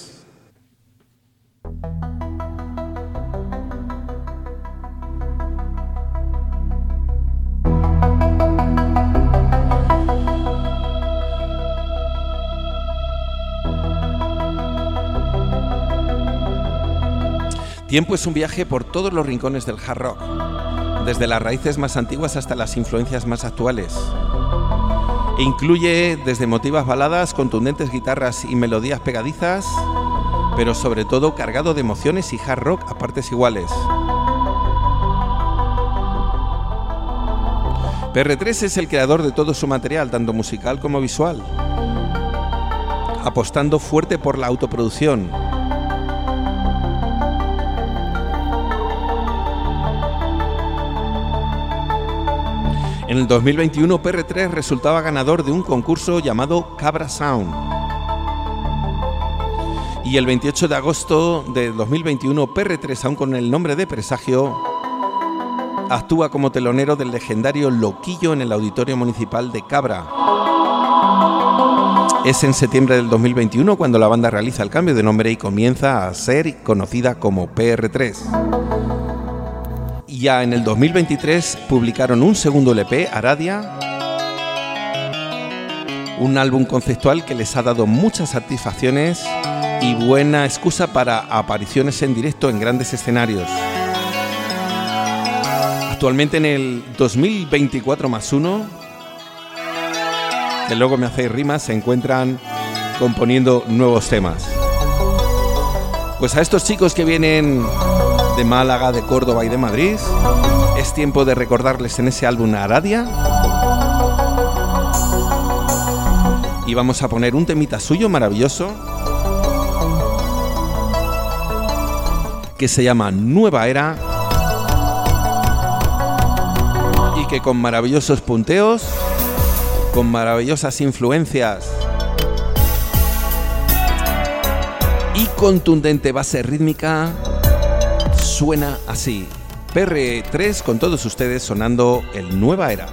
Tiempo es un viaje por todos los rincones del hard rock, desde las raíces más antiguas hasta las influencias más actuales. Incluye desde emotivas baladas, contundentes guitarras y melodías pegadizas, pero sobre todo cargado de emociones y hard rock a partes iguales. PR3 es el creador de todo su material, tanto musical como visual, apostando fuerte por la autoproducción. En el 2021, PR3 resultaba ganador de un concurso llamado Cabra Sound. Y el 28 de agosto de 2021, PR3, aún con el nombre de Presagio, actúa como telonero del legendario Loquillo en el Auditorio Municipal de Cabra. Es en septiembre del 2021 cuando la banda realiza el cambio de nombre y comienza a ser conocida como PR3. Y ya en el 2023 publicaron un segundo LP, Aradia, un álbum conceptual que les ha dado muchas satisfacciones y buena excusa para apariciones en directo en grandes escenarios. Actualmente en el 2024+1, que luego me hacéis rimas, se encuentran componiendo nuevos temas. Pues a estos chicos que vienen de Málaga, de Córdoba y de Madrid, es tiempo de recordarles en ese álbum Aradia. Y vamos a poner un temita suyo maravilloso que se llama Nueva Era y que con maravillosos punteos, con maravillosas influencias y contundente base rítmica, suena así. PR3 con todos ustedes sonando el Nueva Era.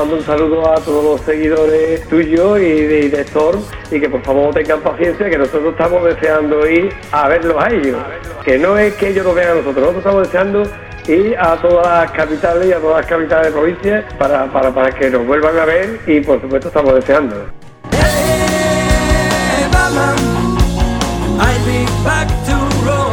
mando un saludo a todos los seguidores tuyos y de Storm, y que por favor tengan paciencia, que nosotros estamos deseando ir a verlos a ellos. Que no es que ellos nos vean a nosotros estamos deseando ir a todas las capitales y a todas las capitales de provincias para que nos vuelvan a ver, y por supuesto estamos deseando. Hey, Batman, I'll be back to Rome.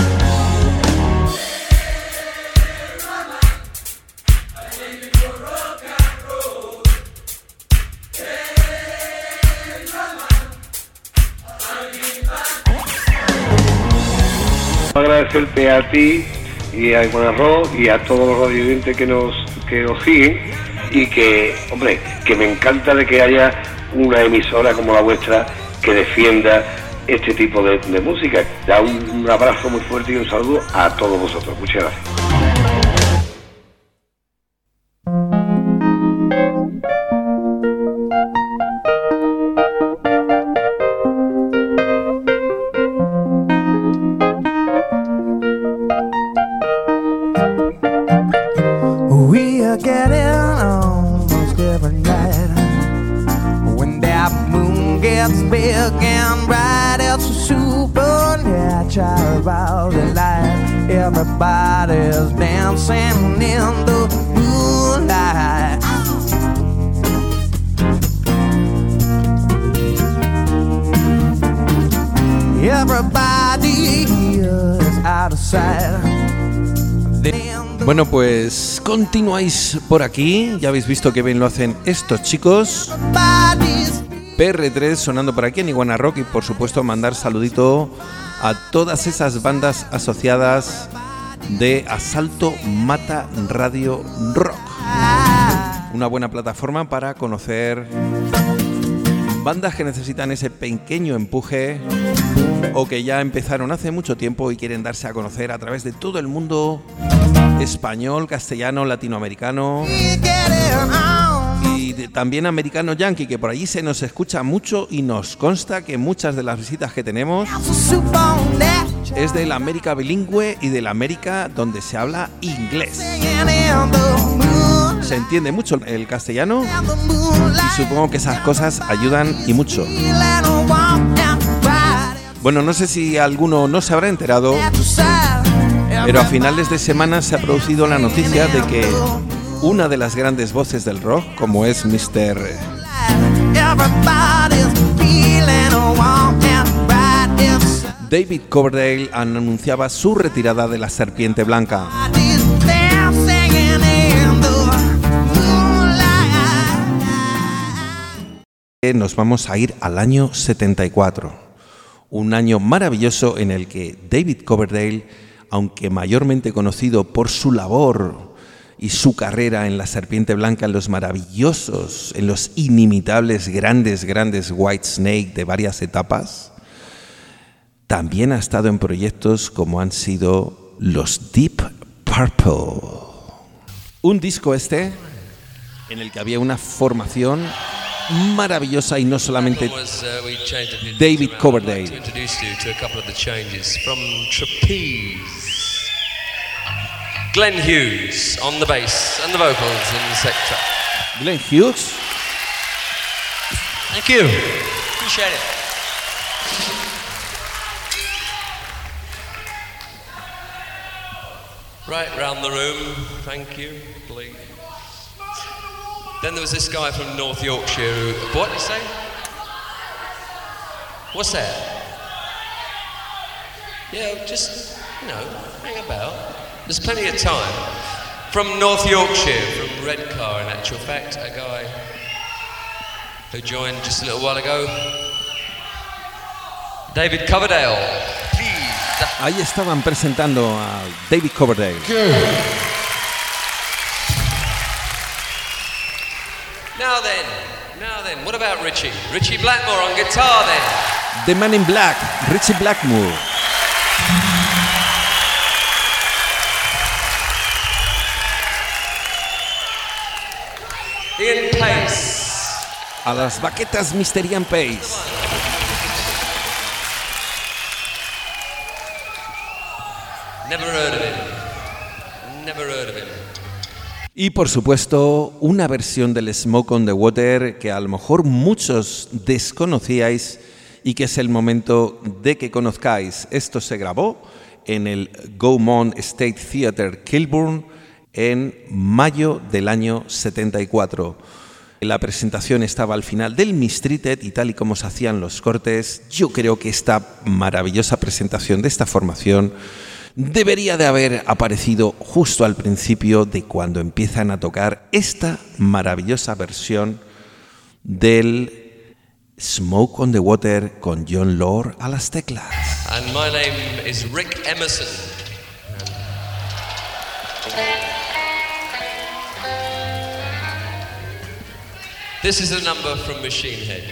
Agradecerte a ti y a Iguana Rock y a todos los radioyentes que nos siguen, y que, hombre, que me encanta de que haya una emisora como la vuestra que defienda este tipo de música. Da un abrazo muy fuerte y un saludo a todos vosotros. Muchas gracias. We are getting almost every night. When that moon gets big and bright, it's a supernatural delight. Everybody's dancing in the moonlight. Everybody is out of sight. Bueno, pues continuáis por aquí. Ya habéis visto que bien lo hacen estos chicos. PR3 sonando por aquí en Iguana Rock, y por supuesto mandar saludito a todas esas bandas asociadas de Asalto Mata Radio Rock. Una buena plataforma para conocer bandas que necesitan ese pequeño empuje o que ya empezaron hace mucho tiempo y quieren darse a conocer a través de todo el mundo español, castellano, latinoamericano y también americano yankee, que por allí se nos escucha mucho y nos consta que muchas de las visitas que tenemos es de la América bilingüe y de la América donde se habla inglés. Se entiende mucho el castellano y supongo que esas cosas ayudan y mucho. Bueno, no sé si alguno no se habrá enterado, pero a finales de semana se ha producido la noticia de que una de las grandes voces del rock, como es Mr. David Coverdale, anunciaba su retirada de la Serpiente Blanca. Nos vamos a ir al año 74, un año maravilloso en el que David Coverdale, aunque mayormente conocido por su labor y su carrera en la Serpiente Blanca, en los maravillosos, en los inimitables grandes Whitesnake de varias etapas, también ha estado en proyectos como han sido los Deep Purple. Un disco en el que había una formación maravillosa y no solamente David Coverdale. Glenn Hughes on the bass and the vocals in the second track. Glenn Hughes? Thank you. Appreciate it. Right round the room, thank you, please. Then there was this guy from North Yorkshire who... What did you say? What's that? Yeah, just, hang about. There's plenty of time. From North Yorkshire, from Redcar in actual fact, a guy who joined just a little while ago. David Coverdale, please. Ahí estaban presentando a David Coverdale. Now then, what about Richie? Richie Blackmore on guitar then. The Man in Black, Richie Blackmore. Ian Pace. A las baquetas Mr. Ian Pace. Never heard of him. Y por supuesto, una versión del Smoke on the Water que a lo mejor muchos desconocíais y que es el momento de que conozcáis. Esto se grabó en el Gaumont State Theatre Kilburn en mayo del año 74. La presentación estaba al final del Mistreated y tal y como se hacían los cortes, yo creo que esta maravillosa presentación de esta formación debería de haber aparecido justo al principio de cuando empiezan a tocar esta maravillosa versión del Smoke on the Water con John Lord a las teclas. And my name is Rick Emerson. This is a number from Machine Head.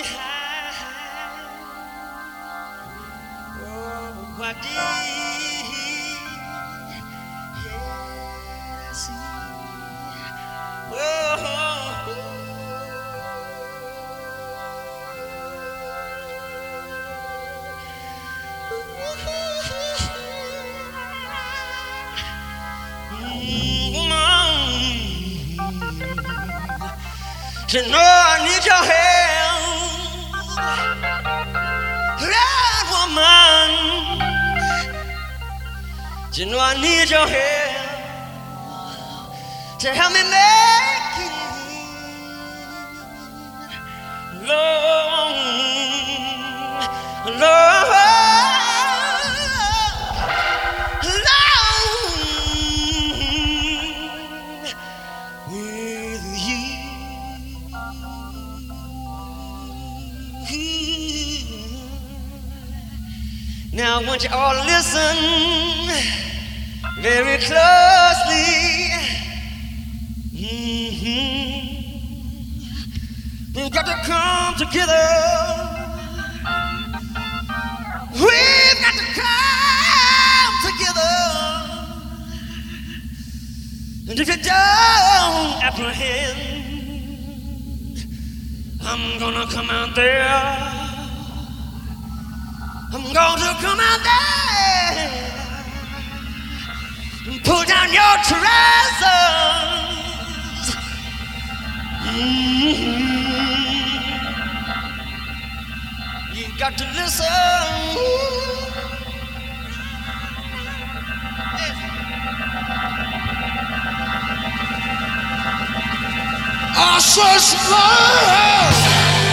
You know I need your help, that woman. You know I need your help to help me make it, Lord, Lord, Lord, with you. Now I want you all to listen very closely. We've got to come together. We've got to come together. And if you don't apprehend, I'm gonna come out there. I'm going to come out there and pull down your trousers. You got to listen. I saw slow.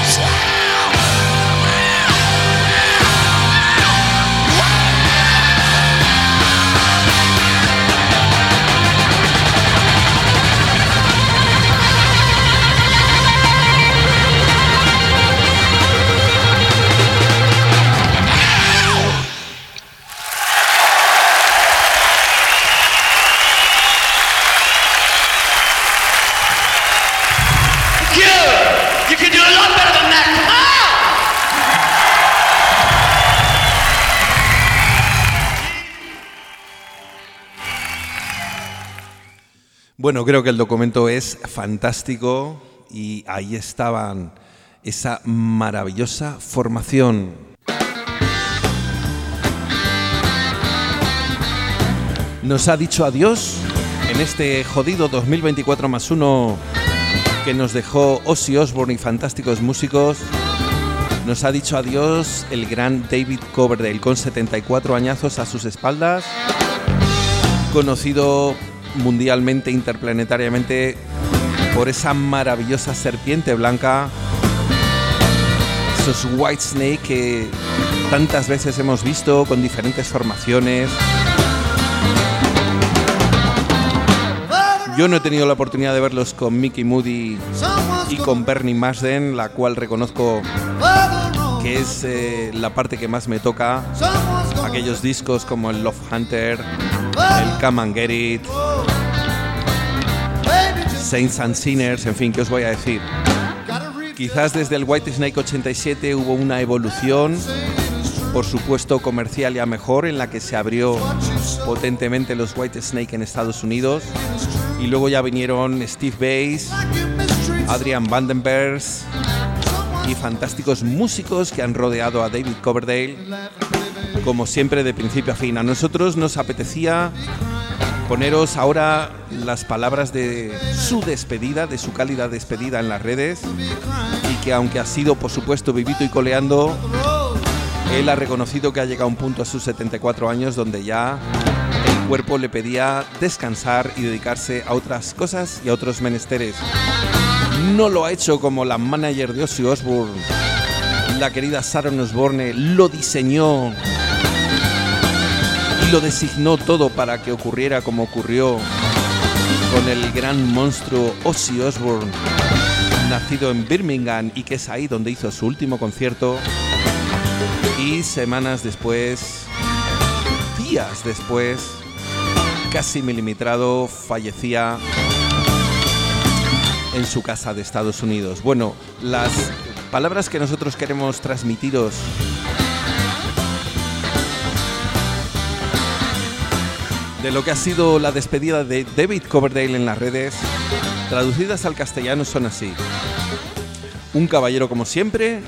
You can do a lot better than that. Bueno, creo que el documento es fantástico y ahí estaban esa maravillosa formación. Nos ha dicho adiós en este jodido 2024+1 que nos dejó Ozzy Osbourne y fantásticos músicos. Nos ha dicho adiós el gran David Coverdale con 74 añazos a sus espaldas, conocido mundialmente, interplanetariamente por esa maravillosa serpiente blanca, esos Whitesnake que tantas veces hemos visto con diferentes formaciones. Yo no he tenido la oportunidad de verlos con Mickey Moody y con Bernie Marsden, la cual reconozco que es la parte que más me toca. Aquellos discos como el Love Hunter, el Come and Get It, Saints and Sinners, en fin, ¿qué os voy a decir? Quizás desde el Whitesnake 87 hubo una evolución, por supuesto comercial y a mejor, en la que se abrió potentemente los Whitesnake en Estados Unidos. Y luego ya vinieron Steve Bass, Adrian Vandenberg y fantásticos músicos que han rodeado a David Coverdale, como siempre, de principio a fin. A nosotros nos apetecía poneros ahora las palabras de su despedida, de su cálida despedida en las redes, y que aunque ha sido, por supuesto, vivito y coleando, él ha reconocido que ha llegado a un punto a sus 74 años donde ya el cuerpo le pedía descansar y dedicarse a otras cosas y a otros menesteres. No lo ha hecho como la manager de Ozzy Osbourne, la querida Sharon Osbourne, lo diseñó y lo designó todo para que ocurriera como ocurrió con el gran monstruo Ozzy Osbourne, nacido en Birmingham y que es ahí donde hizo su último concierto. Y semanas después, días después, casi milimetrado, fallecía en su casa de Estados Unidos. Bueno, las Palabras que nosotros queremos transmitiros de lo que ha sido la despedida de David Coverdale en las redes, traducidas al castellano son así: un caballero como siempre,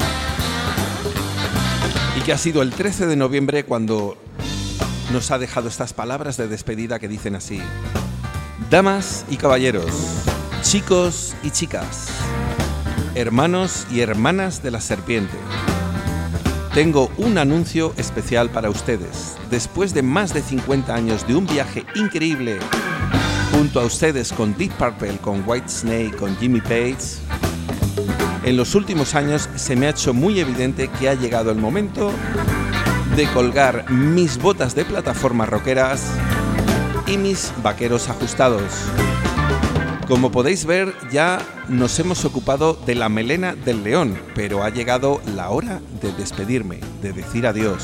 y que ha sido el 13 de noviembre cuando nos ha dejado estas palabras de despedida que dicen así: damas y caballeros, chicos y chicas, hermanos y hermanas de la serpiente, tengo un anuncio especial para ustedes. Después de más de 50 años de un viaje increíble junto a ustedes con Deep Purple, con Whitesnake, con Jimmy Page, en los últimos años se me ha hecho muy evidente que ha llegado el momento de colgar mis botas de plataforma rockeras y mis vaqueros ajustados. Como podéis ver, ya nos hemos ocupado de la melena del león, pero ha llegado la hora de despedirme, de decir adiós.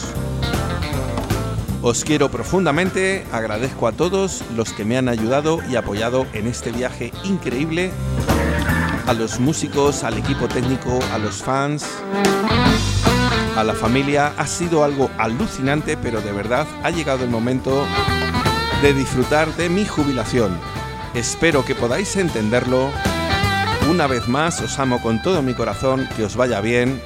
Os quiero profundamente, agradezco a todos los que me han ayudado y apoyado en este viaje increíble, a los músicos, al equipo técnico, a los fans, a la familia. Ha sido algo alucinante, pero de verdad ha llegado el momento de disfrutar de mi jubilación. Espero que podáis entenderlo. Una vez más, os amo con todo mi corazón, que os vaya bien.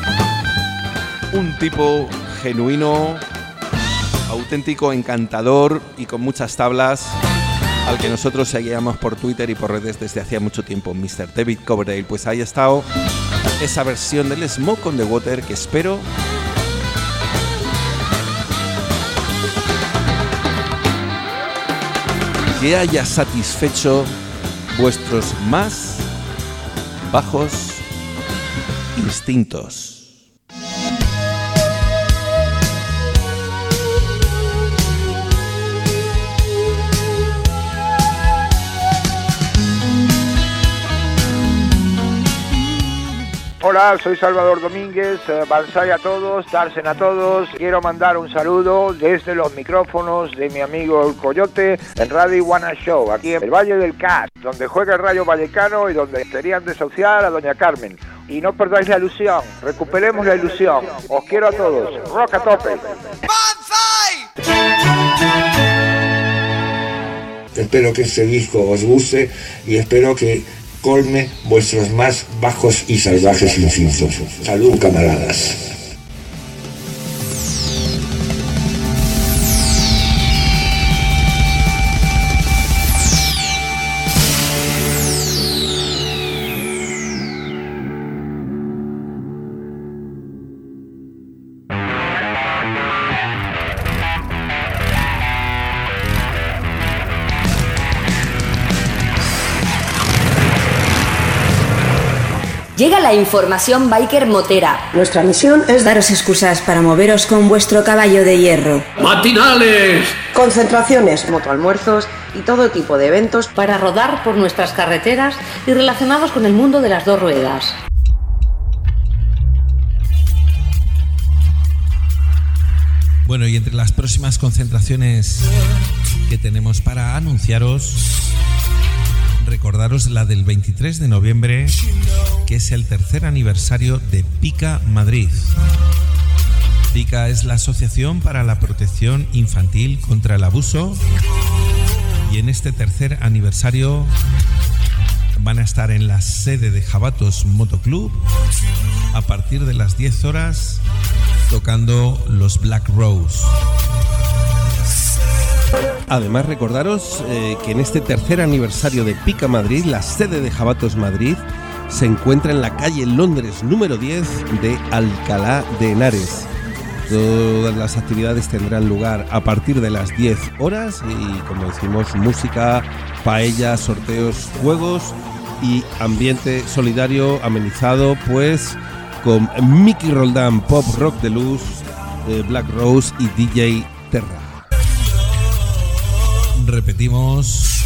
Un tipo genuino, auténtico, encantador y con muchas tablas, al que nosotros seguíamos por Twitter y por redes desde hacía mucho tiempo, Mr. David Coverdale. Pues ahí ha estado esa versión del Smoke on the Water que espero que haya satisfecho vuestros más bajos instintos. Hola, soy Salvador Domínguez, Banzai a todos, Darsen a todos. Quiero mandar un saludo desde los micrófonos de mi amigo el Coyote en Radio Iguana Show, aquí en el Valle del Cas, donde juega el Rayo Vallecano y donde querían desahuciar a Doña Carmen. Y no perdáis la ilusión, recuperemos la ilusión. Os quiero a todos, rock a tope. Espero que este disco os guste y espero que colme vuestros más bajos y salvajes instintos. Salud, camaradas. Llega la información biker motera. Nuestra misión es daros excusas para moveros con vuestro caballo de hierro. ¡Matinales! Concentraciones, motoalmuerzos y todo tipo de eventos para rodar por nuestras carreteras y relacionados con el mundo de las dos ruedas. Bueno, y entre las próximas concentraciones que tenemos para anunciaros, recordaros la del 23 de noviembre, que es el tercer aniversario de PICA Madrid. PICA es la Asociación para la Protección Infantil contra el Abuso, y en este tercer aniversario van a estar en la sede de Jabatos Motoclub a partir de las 10 horas tocando los Black Rose. Además, recordaros que en este tercer aniversario de PICA Madrid, la sede de Jabatos Madrid se encuentra en la calle Londres número 10 de Alcalá de Henares. Todas las actividades tendrán lugar a partir de las 10 horas y, como decimos, música, paella, sorteos, juegos y ambiente solidario amenizado pues con Mickey Roldán, Pop Rock Deluxe, Black Rose y DJ Terra. Repetimos,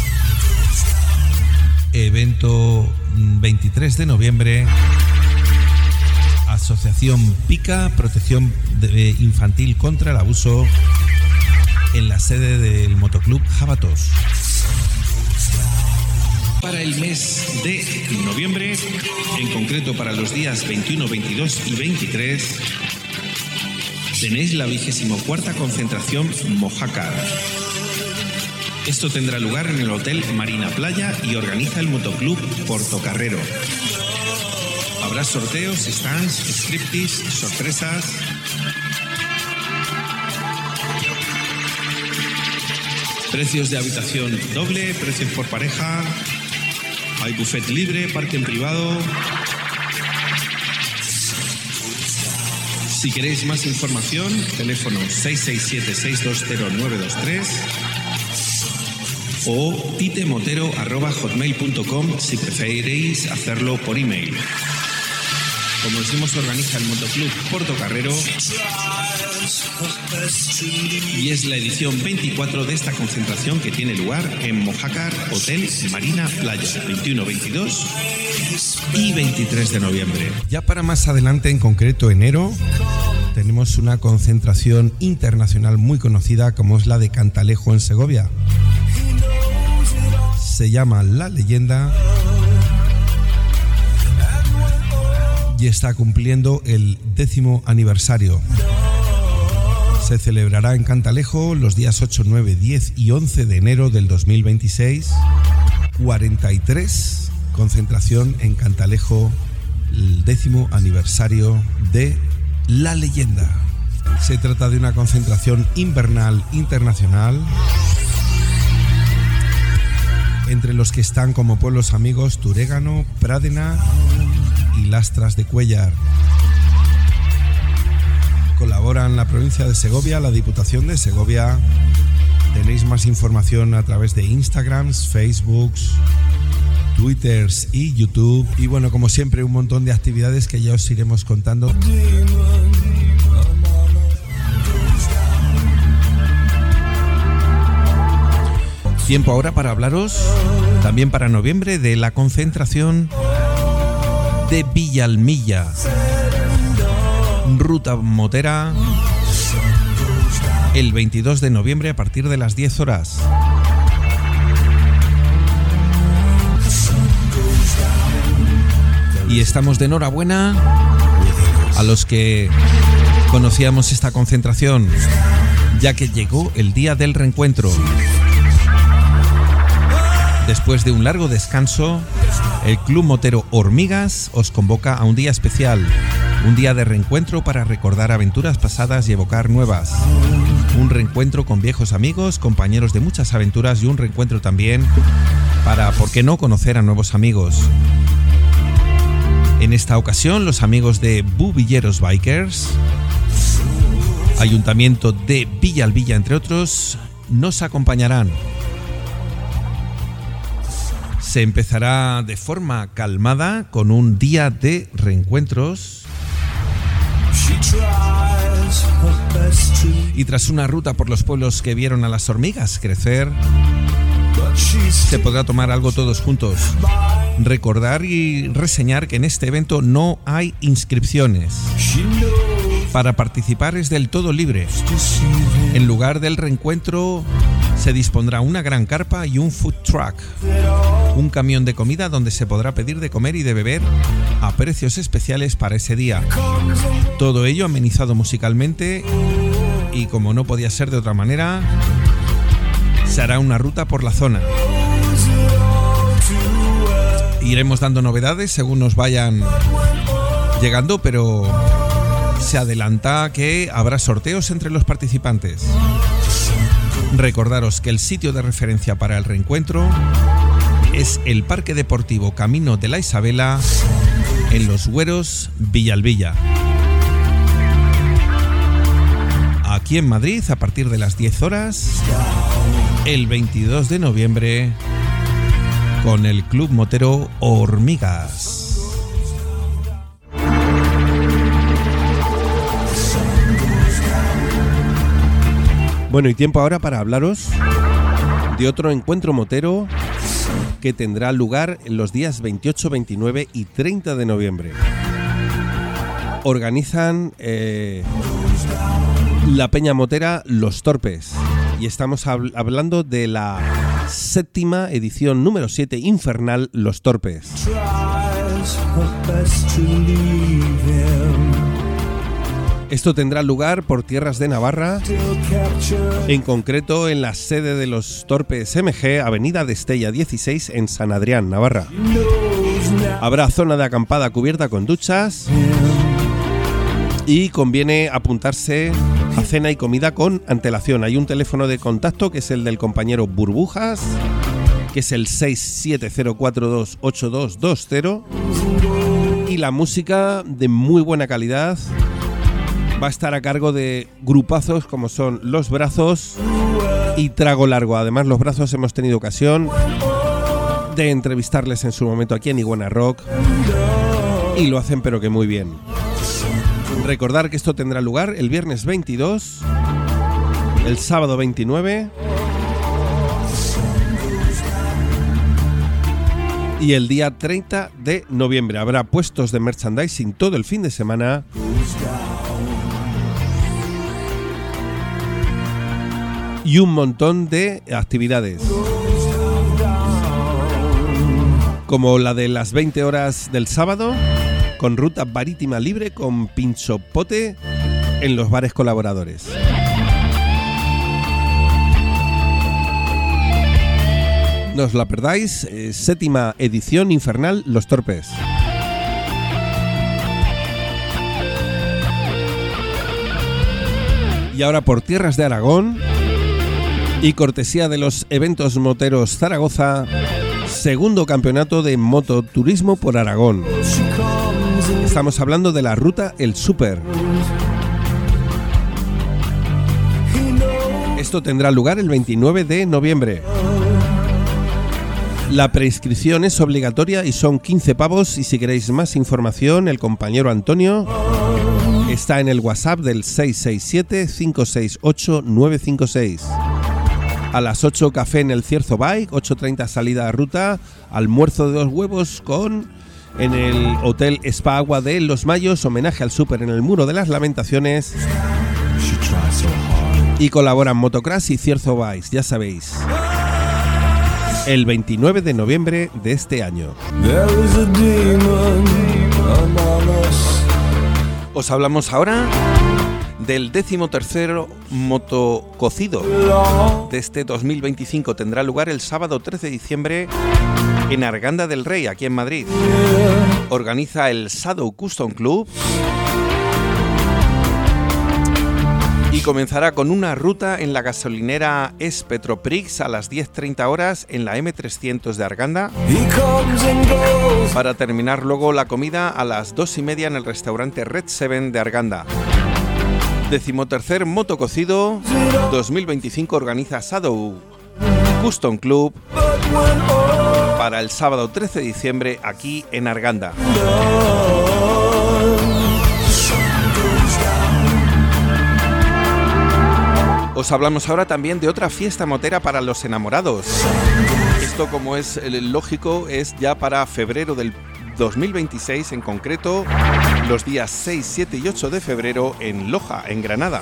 evento 23 de noviembre, Asociación PICA, Protección Infantil contra el Abuso, en la sede del Motoclub Jabatos. Para el mes de noviembre, en concreto para los días 21, 22 y 23, tenéis la 24ª concentración Mojácar. Esto tendrá lugar en el Hotel Marina Playa y organiza el Motoclub Portocarrero. Habrá sorteos, stands, striptease, sorpresas. Precios de habitación doble, precios por pareja. Hay buffet libre, parking privado. Si queréis más información, teléfono 667-620-923 o titemotero@hotmail.com si preferéis hacerlo por email. Como decimos, organiza el Motoclub Portocarrero y es la edición 24 de esta concentración que tiene lugar en Mojácar Hotel Marina Playa, 21, 22 y 23 de noviembre. Ya para más adelante, en concreto enero, tenemos una concentración internacional muy conocida como es la de Cantalejo en Segovia. Se llama La Leyenda y está cumpliendo el 10º aniversario. Se celebrará en Cantalejo los días 8, 9, 10 y 11 de enero del 2026. 43 concentración en Cantalejo, el 10º aniversario de La Leyenda. Se trata de una concentración invernal internacional entre los que están como pueblos amigos Turégano, Prádena y Lastras de Cuéllar. Colaboran la provincia de Segovia, la Diputación de Segovia. Tenéis más información a través de Instagrams, Facebooks, Twitters y YouTube. Y bueno, como siempre, un montón de actividades que ya os iremos contando. Tiempo ahora para hablaros, también para noviembre, de la concentración de Villalmilla. Ruta motera el 22 de noviembre a partir de las 10 horas. Y estamos de enhorabuena a los que conocíamos esta concentración, ya que llegó el día del reencuentro. Después de un largo descanso, el Club Motero Hormigas os convoca a un día especial, un día de reencuentro para recordar aventuras pasadas y evocar nuevas. Un reencuentro con viejos amigos, compañeros de muchas aventuras y un reencuentro también para, ¿por qué no?, conocer a nuevos amigos. En esta ocasión, los amigos de Bubilleros Bikers, Ayuntamiento de Villalbilla, entre otros, nos acompañarán. Se empezará de forma calmada con un día de reencuentros y tras una ruta por los pueblos que vieron a las hormigas crecer, se podrá tomar algo todos juntos. Recordar y reseñar que en este evento no hay inscripciones. Para participar es del todo libre. En lugar del reencuentro se dispondrá una gran carpa y un food truck, un camión de comida donde se podrá pedir de comer y de beber a precios especiales para ese día. Todo ello amenizado musicalmente y, como no podía ser de otra manera, se hará una ruta por la zona. Iremos dando novedades según nos vayan llegando, pero se adelanta que habrá sorteos entre los participantes. Recordaros que el sitio de referencia para el reencuentro es el Parque Deportivo Camino de la Isabela en Los Güeros, Villalbilla. Aquí en Madrid, a partir de las 10 horas, el 22 de noviembre, con el Club Motero Hormigas. Bueno, y tiempo ahora para hablaros de otro encuentro motero que tendrá lugar en los días 28, 29 y 30 de noviembre. Organizan la peña motera Los Torpes y estamos hablando de la séptima edición número 7 infernal Los Torpes. Esto tendrá lugar por tierras de Navarra, en concreto en la sede de Los Torpes MG, Avenida de Estella 16 en San Adrián, Navarra. Habrá zona de acampada cubierta con duchas y conviene apuntarse a cena y comida con antelación. Hay un teléfono de contacto que es el del compañero Burbujas, que es el 670428220, y la música de muy buena calidad va a estar a cargo de grupazos como son Los Brazos y Trago Largo. Además, Los Brazos hemos tenido ocasión de entrevistarles en su momento aquí en Iguana Rock y lo hacen pero que muy bien. Recordar que esto tendrá lugar el viernes 22, el sábado 29 y el día 30 de noviembre. Habrá puestos de merchandising todo el fin de semana y un montón de actividades, como la de las 20 horas del sábado, con ruta marítima libre con pinchopote en los bares colaboradores. No os la perdáis, séptima edición infernal Los Torpes. Y ahora por tierras de Aragón, y cortesía de los eventos moteros Zaragoza, segundo campeonato de mototurismo por Aragón. Estamos hablando de la ruta El Súper. Esto tendrá lugar el 29 de noviembre. La preinscripción es obligatoria y son 15 pavos, y si queréis más información, el compañero Antonio está en el WhatsApp del 667-568-956. A las 8 café en el Cierzo Bike, 8:30 salida a ruta, almuerzo de 2 huevos en el Hotel Spa Agua de Los Mayos, homenaje al Súper en el Muro de las Lamentaciones, y colaboran Motocross y Cierzo Bikes, ya sabéis, el 29 de noviembre de este año. Os hablamos ahora del 13º motococido de este 2025. Tendrá lugar el sábado 13 de diciembre en Arganda del Rey, aquí en Madrid. Organiza el Shadow Custom Club y comenzará con una ruta en la gasolinera Es Petroprix a las 10:30 horas en la M300 de Arganda, para terminar luego la comida a las 2:30 en el restaurante Red 7 de Arganda. 13º motococido 2025 organiza Shadow Custom Club para el sábado 13 de diciembre aquí en Arganda. Os hablamos ahora también de otra fiesta motera para los enamorados. Esto, como es lógico, es ya para febrero del 2026, en concreto los días 6, 7 y 8 de febrero en Loja, en Granada.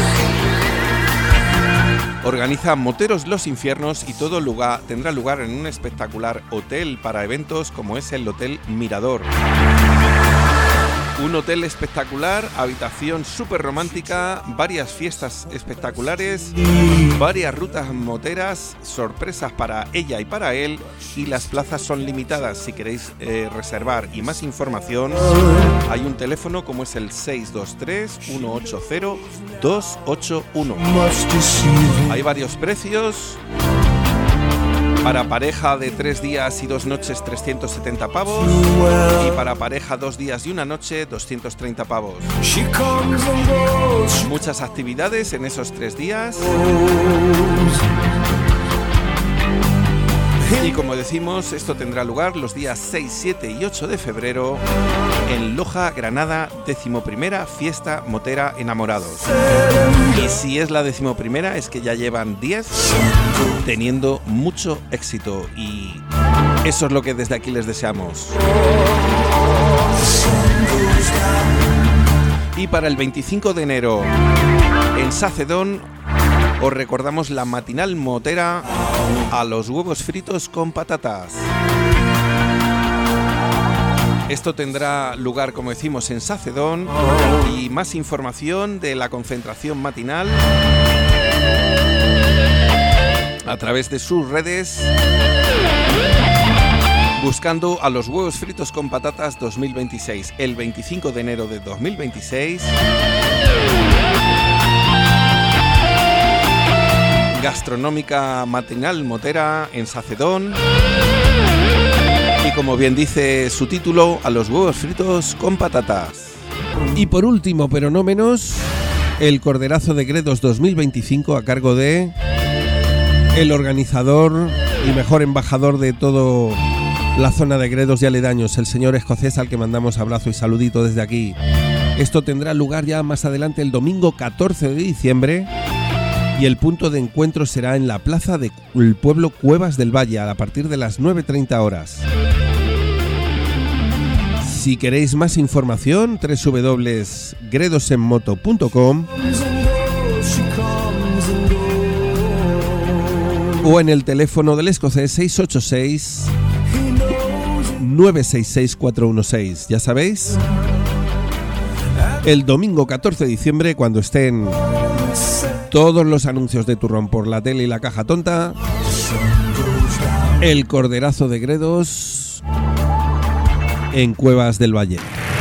Organiza Moteros Los Infiernos y todo tendrá lugar en un espectacular hotel para eventos como es el Hotel Mirador. Un hotel espectacular, habitación súper romántica, varias fiestas espectaculares, varias rutas moteras, sorpresas para ella y para él, y las plazas son limitadas. Si queréis reservar y más información, hay un teléfono como es el 623-180-281. Hay varios precios. Para pareja de 3 días y 2 noches, 370 pavos. Y para pareja 2 días y 1 noche, 230 pavos. Muchas actividades en esos 3 días. Y como decimos, esto tendrá lugar los días 6, 7 y 8 de febrero en Loja, Granada, 11ª Fiesta Motera Enamorados. Y si es la 11ª, es que ya llevan 10 teniendo mucho éxito, y eso es lo que desde aquí les deseamos. Y para el 25 de enero en Sacedón os recordamos la matinal motera a los huevos fritos con patatas. Esto tendrá lugar, como decimos, en Sacedón, y más información de la concentración matinal a través de sus redes, buscando a los huevos fritos con patatas 2026, el 25 de enero de 2026. Gastronómica matinal motera en Sacedón. Y como bien dice su título, a los huevos fritos con patatas. Y por último, pero no menos, el Corderazo de Gredos 2025 a cargo de el organizador y mejor embajador de toda la zona de Gredos y aledaños, el señor escocés, al que mandamos abrazo y saludito desde aquí. Esto tendrá lugar ya más adelante el domingo 14 de diciembre y el punto de encuentro será en la plaza del pueblo Cuevas del Valle a partir de las 9:30 horas. Si queréis más información, www.gredosenmoto.com o en el teléfono del escocés 686 966 416. Ya sabéis, el domingo 14 de diciembre, cuando estén todos los anuncios de turrón por la tele y la caja tonta, el Corderazo de Gredos en Cuevas del Valle.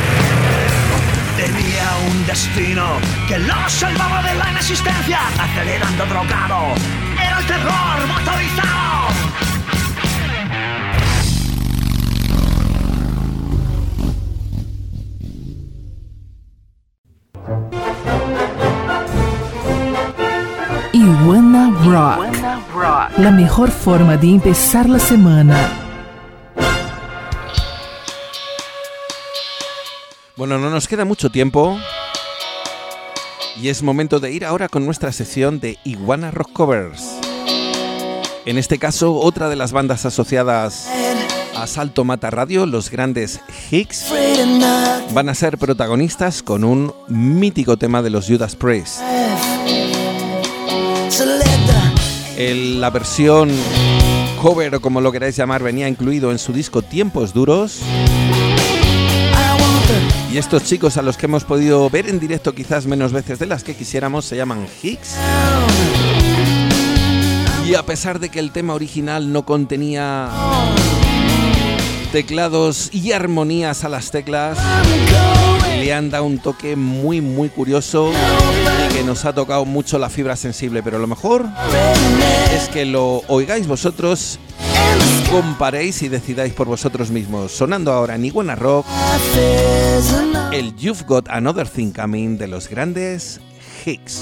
Tenía un destino que lo salvaba de la inexistencia, acelerando drogado, era el terror motorizado. Iguana Rock, la mejor forma de empezar la semana. Bueno, no nos queda mucho tiempo y es momento de ir ahora con nuestra sección de Iguana Rock Covers. En este caso, otra de las bandas asociadas a Salto Mata Radio, los grandes Hicks, van a ser protagonistas con un mítico tema de los Judas Priest. La versión cover, o como lo queráis llamar, venía incluido en su disco Tiempos Duros. Y estos chicos, a los que hemos podido ver en directo quizás menos veces de las que quisiéramos, se llaman Hicks. Y a pesar de que el tema original no contenía teclados y armonías a las teclas, le han dado un toque muy muy curioso y que nos ha tocado mucho la fibra sensible. Pero lo mejor es que lo oigáis vosotros, comparéis y decidáis por vosotros mismos. Sonando ahora en Iguana Rock, el You've Got Another Thing Coming de los grandes Hicks.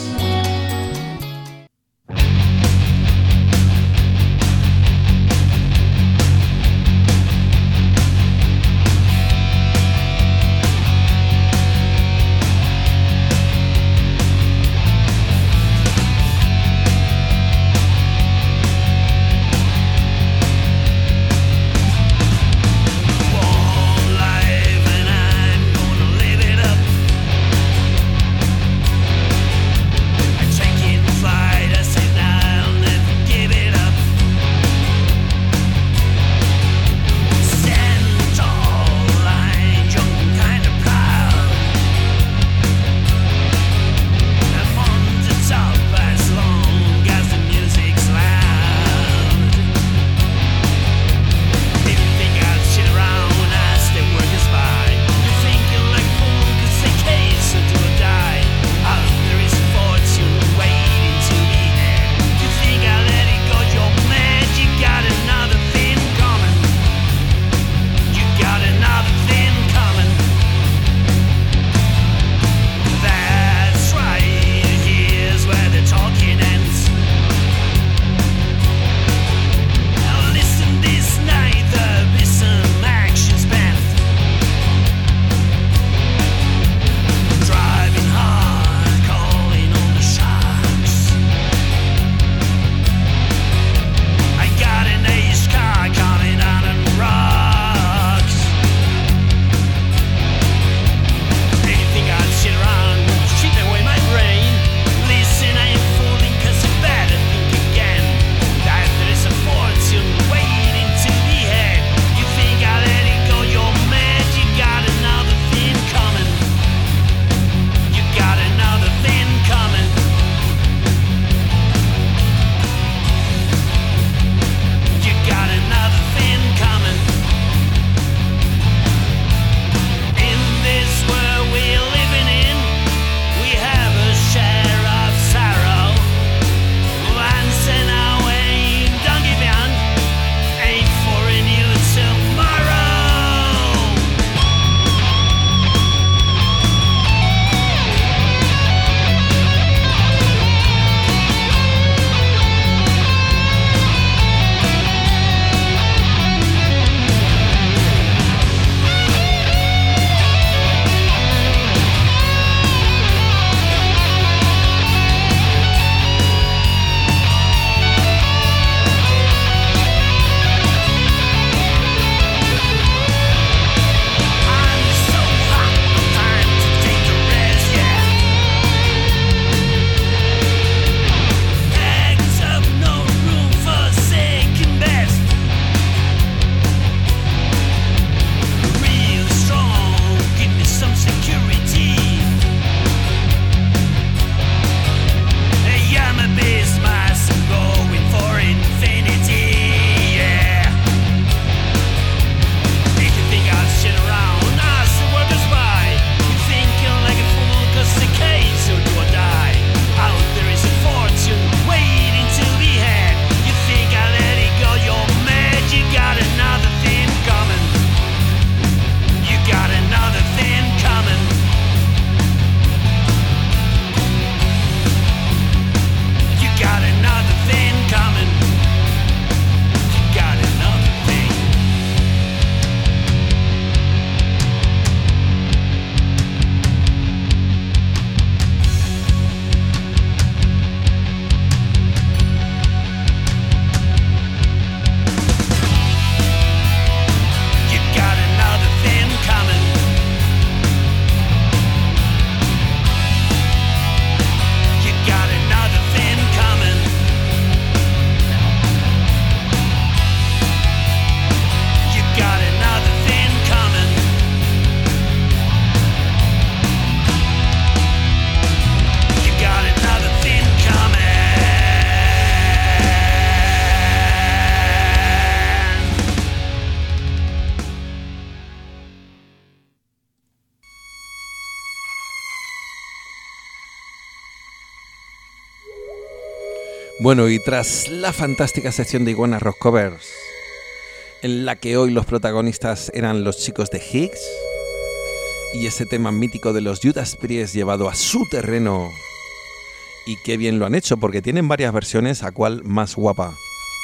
Bueno, y tras la fantástica sección de Iguana Rock Covers, en la que hoy los protagonistas eran los chicos de Higgs, y ese tema mítico de los Judas Priest llevado a su terreno, y qué bien lo han hecho, porque tienen varias versiones, a cuál más guapa.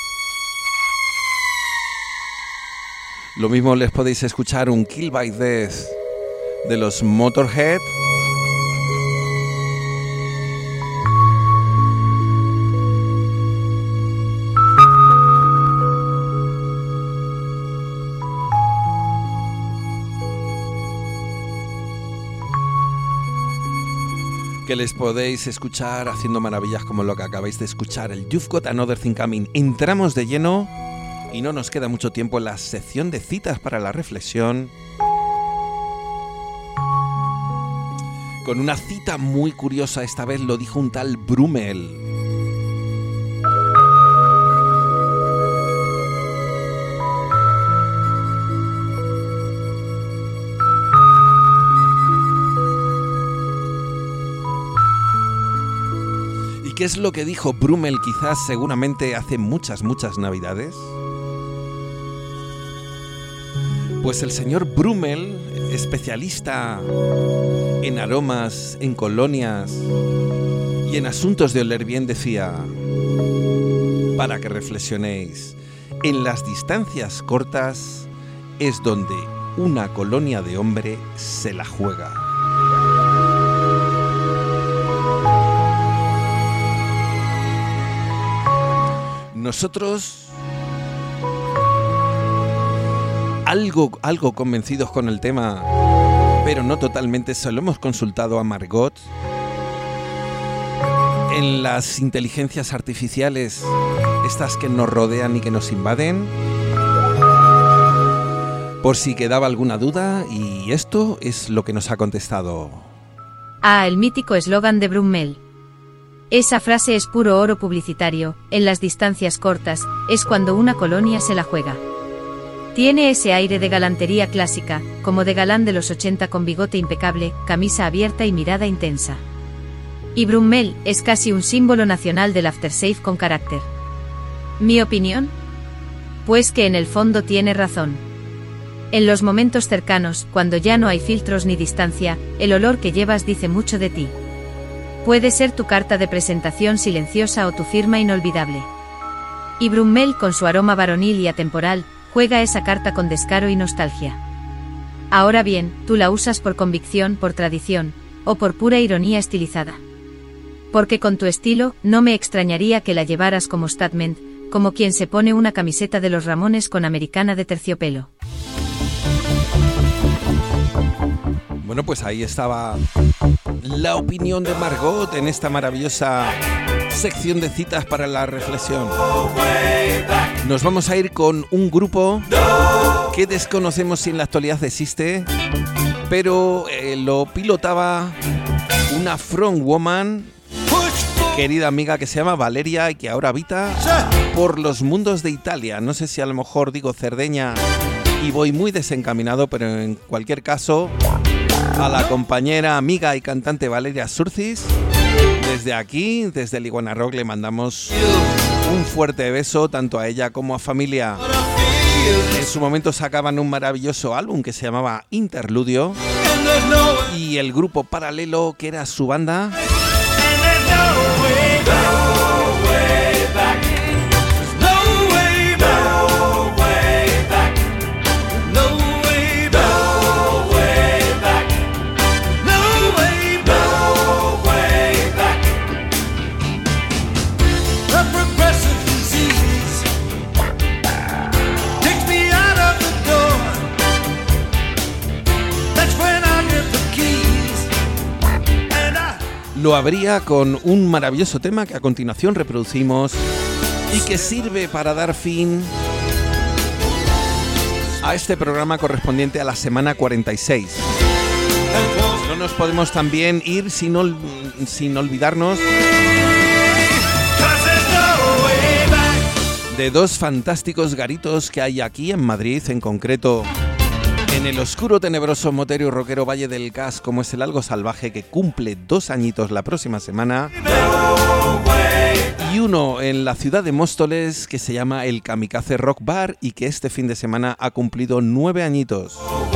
Lo mismo les podéis escuchar un Kill by Death de los Motorhead, que les podéis escuchar haciendo maravillas como lo que acabáis de escuchar, el You've Got Another Thing Coming. Entramos de lleno y no nos queda mucho tiempo en la sección de citas para la reflexión, con una cita muy curiosa. Esta vez lo dijo un tal Brummel. ¿Qué es lo que dijo Brummel quizás seguramente hace muchas navidades? Pues el señor Brummel, especialista en aromas, en colonias y en asuntos de oler bien, decía, para que reflexionéis, en las distancias cortas es donde una colonia de hombre se la juega. Nosotros, algo convencidos con el tema, pero no totalmente, se lo hemos consultado a Margot. En las inteligencias artificiales, estas que nos rodean y que nos invaden, por si quedaba alguna duda, y esto es lo que nos ha contestado. El mítico eslogan de Brummel. Esa frase es puro oro publicitario, en las distancias cortas, es cuando una colonia se la juega. Tiene ese aire de galantería clásica, como de galán de los 80 con bigote impecable, camisa abierta y mirada intensa. Y Brummel es casi un símbolo nacional del aftershave con carácter. ¿Mi opinión? Pues que en el fondo tiene razón. En los momentos cercanos, cuando ya no hay filtros ni distancia, el olor que llevas dice mucho de ti. Puede ser tu carta de presentación silenciosa o tu firma inolvidable. Y Brummel, con su aroma varonil y atemporal, juega esa carta con descaro y nostalgia. Ahora bien, tú la usas por convicción, por tradición, o por pura ironía estilizada. Porque con tu estilo, no me extrañaría que la llevaras como statement, como quien se pone una camiseta de los Ramones con americana de terciopelo. Bueno, pues ahí estaba la opinión de Margot en esta maravillosa sección de citas para la reflexión. Nos vamos a ir con un grupo que desconocemos si en la actualidad existe, pero lo pilotaba una frontwoman, querida amiga, que se llama Valeria y que ahora habita por los mundos de Italia. No sé si a lo mejor digo Cerdeña y voy muy desencaminado, pero en cualquier caso, a la compañera, amiga y cantante Valeria Surcis, desde aquí, desde el Iguana Rock, le mandamos un fuerte beso tanto a ella como a familia. En su momento sacaban un maravilloso álbum que se llamaba Interludio, y el grupo paralelo que era su banda lo abría con un maravilloso tema que a continuación reproducimos y que sirve para dar fin a este programa correspondiente a la semana 46. No nos podemos también ir sin olvidarnos de dos fantásticos garitos que hay aquí en Madrid, en concreto en el oscuro, tenebroso, motero y rockero Valle del Gas, como es el Algo Salvaje, que cumple 2 añitos la próxima semana. y uno en la ciudad de Móstoles que se llama el Kamikaze Rock Bar y que este fin de semana ha cumplido 9 añitos.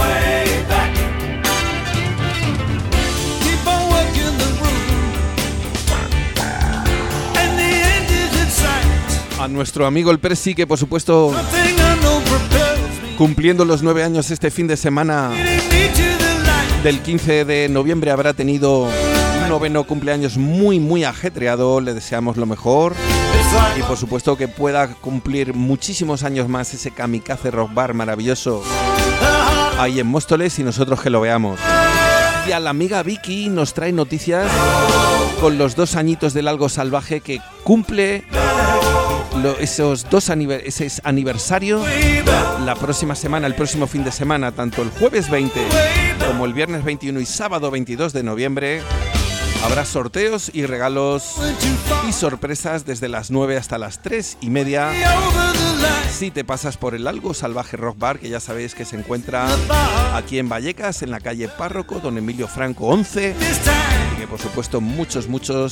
A nuestro amigo el Presi, que por supuesto cumpliendo los 9 años este fin de semana del 15 de noviembre habrá tenido un 9º cumpleaños muy ajetreado. Le deseamos lo mejor y por supuesto que pueda cumplir muchísimos años más ese Kamikaze Rock Bar maravilloso ahí en Móstoles y nosotros que lo veamos. Y a la amiga Vicky nos trae noticias con los 2 añitos del Algo Salvaje que cumple ese aniversario la próxima semana, el próximo fin de semana, tanto el jueves 20 como el viernes 21 y sábado 22 de noviembre. Habrá sorteos y regalos y sorpresas desde las 9 hasta las 3:30. Si te pasas por el Algo Salvaje Rock Bar, que ya sabéis que se encuentra aquí en Vallecas, en la calle Párroco, Don Emilio Franco 11, y que por supuesto muchos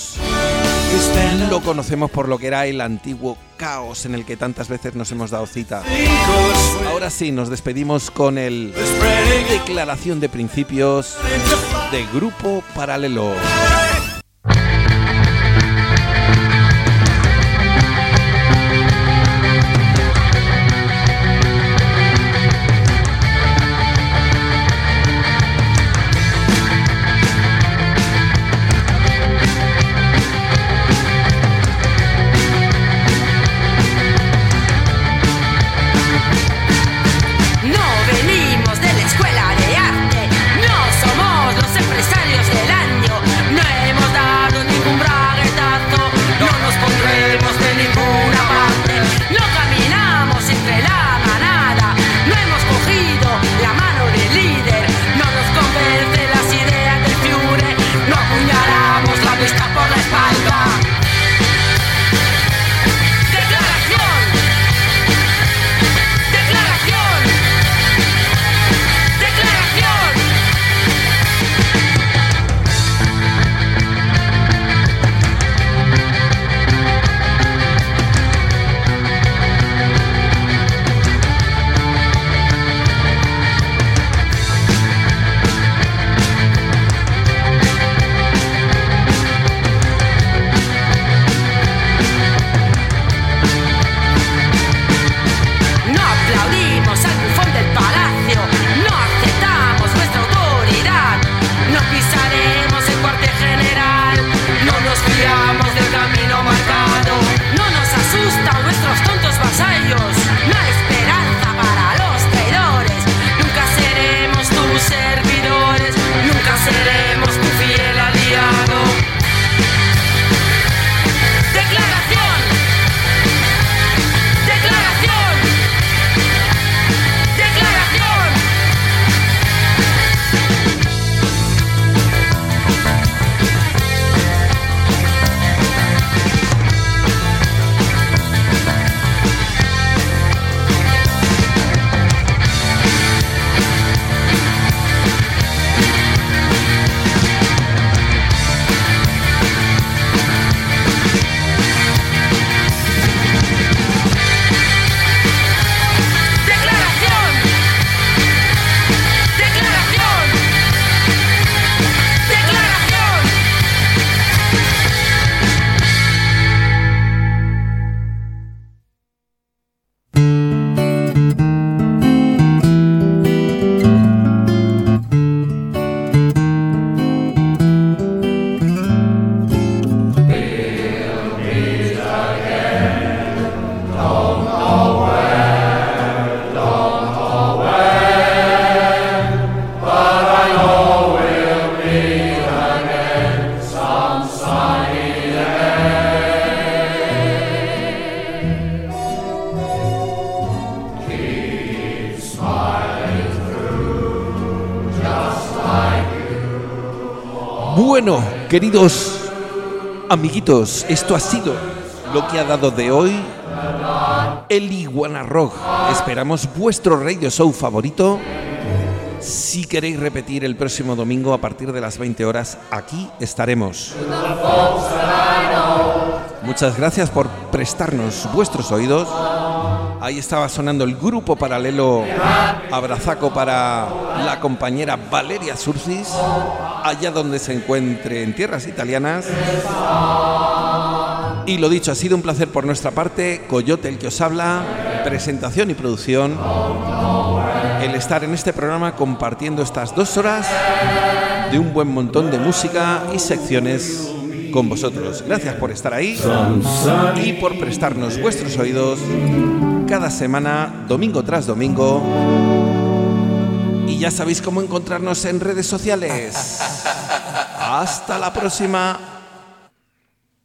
lo conocemos por lo que era el antiguo caos en el que tantas veces nos hemos dado cita. Ahora sí, nos despedimos con el Declaración de Principios de Grupo Paralelo. Bueno, queridos amiguitos, esto ha sido lo que ha dado de hoy el Iguana Rock. Esperamos vuestro radio show favorito Si queréis repetir el próximo domingo a partir de las 20 horas, aquí estaremos. Muchas gracias por prestarnos vuestros oídos. Ahí estaba sonando el grupo paralelo Abrazaco para la compañera Valeria Surcis, allá donde se encuentre en tierras italianas. Y lo dicho, ha sido un placer por nuestra parte. Coyote el que os habla, presentación y producción. El estar en este programa compartiendo estas 2 horas de un buen montón de música y secciones con vosotros. Gracias por estar ahí y por prestarnos vuestros oídos cada semana, domingo tras domingo. Y ya sabéis cómo encontrarnos en redes sociales. Hasta la próxima.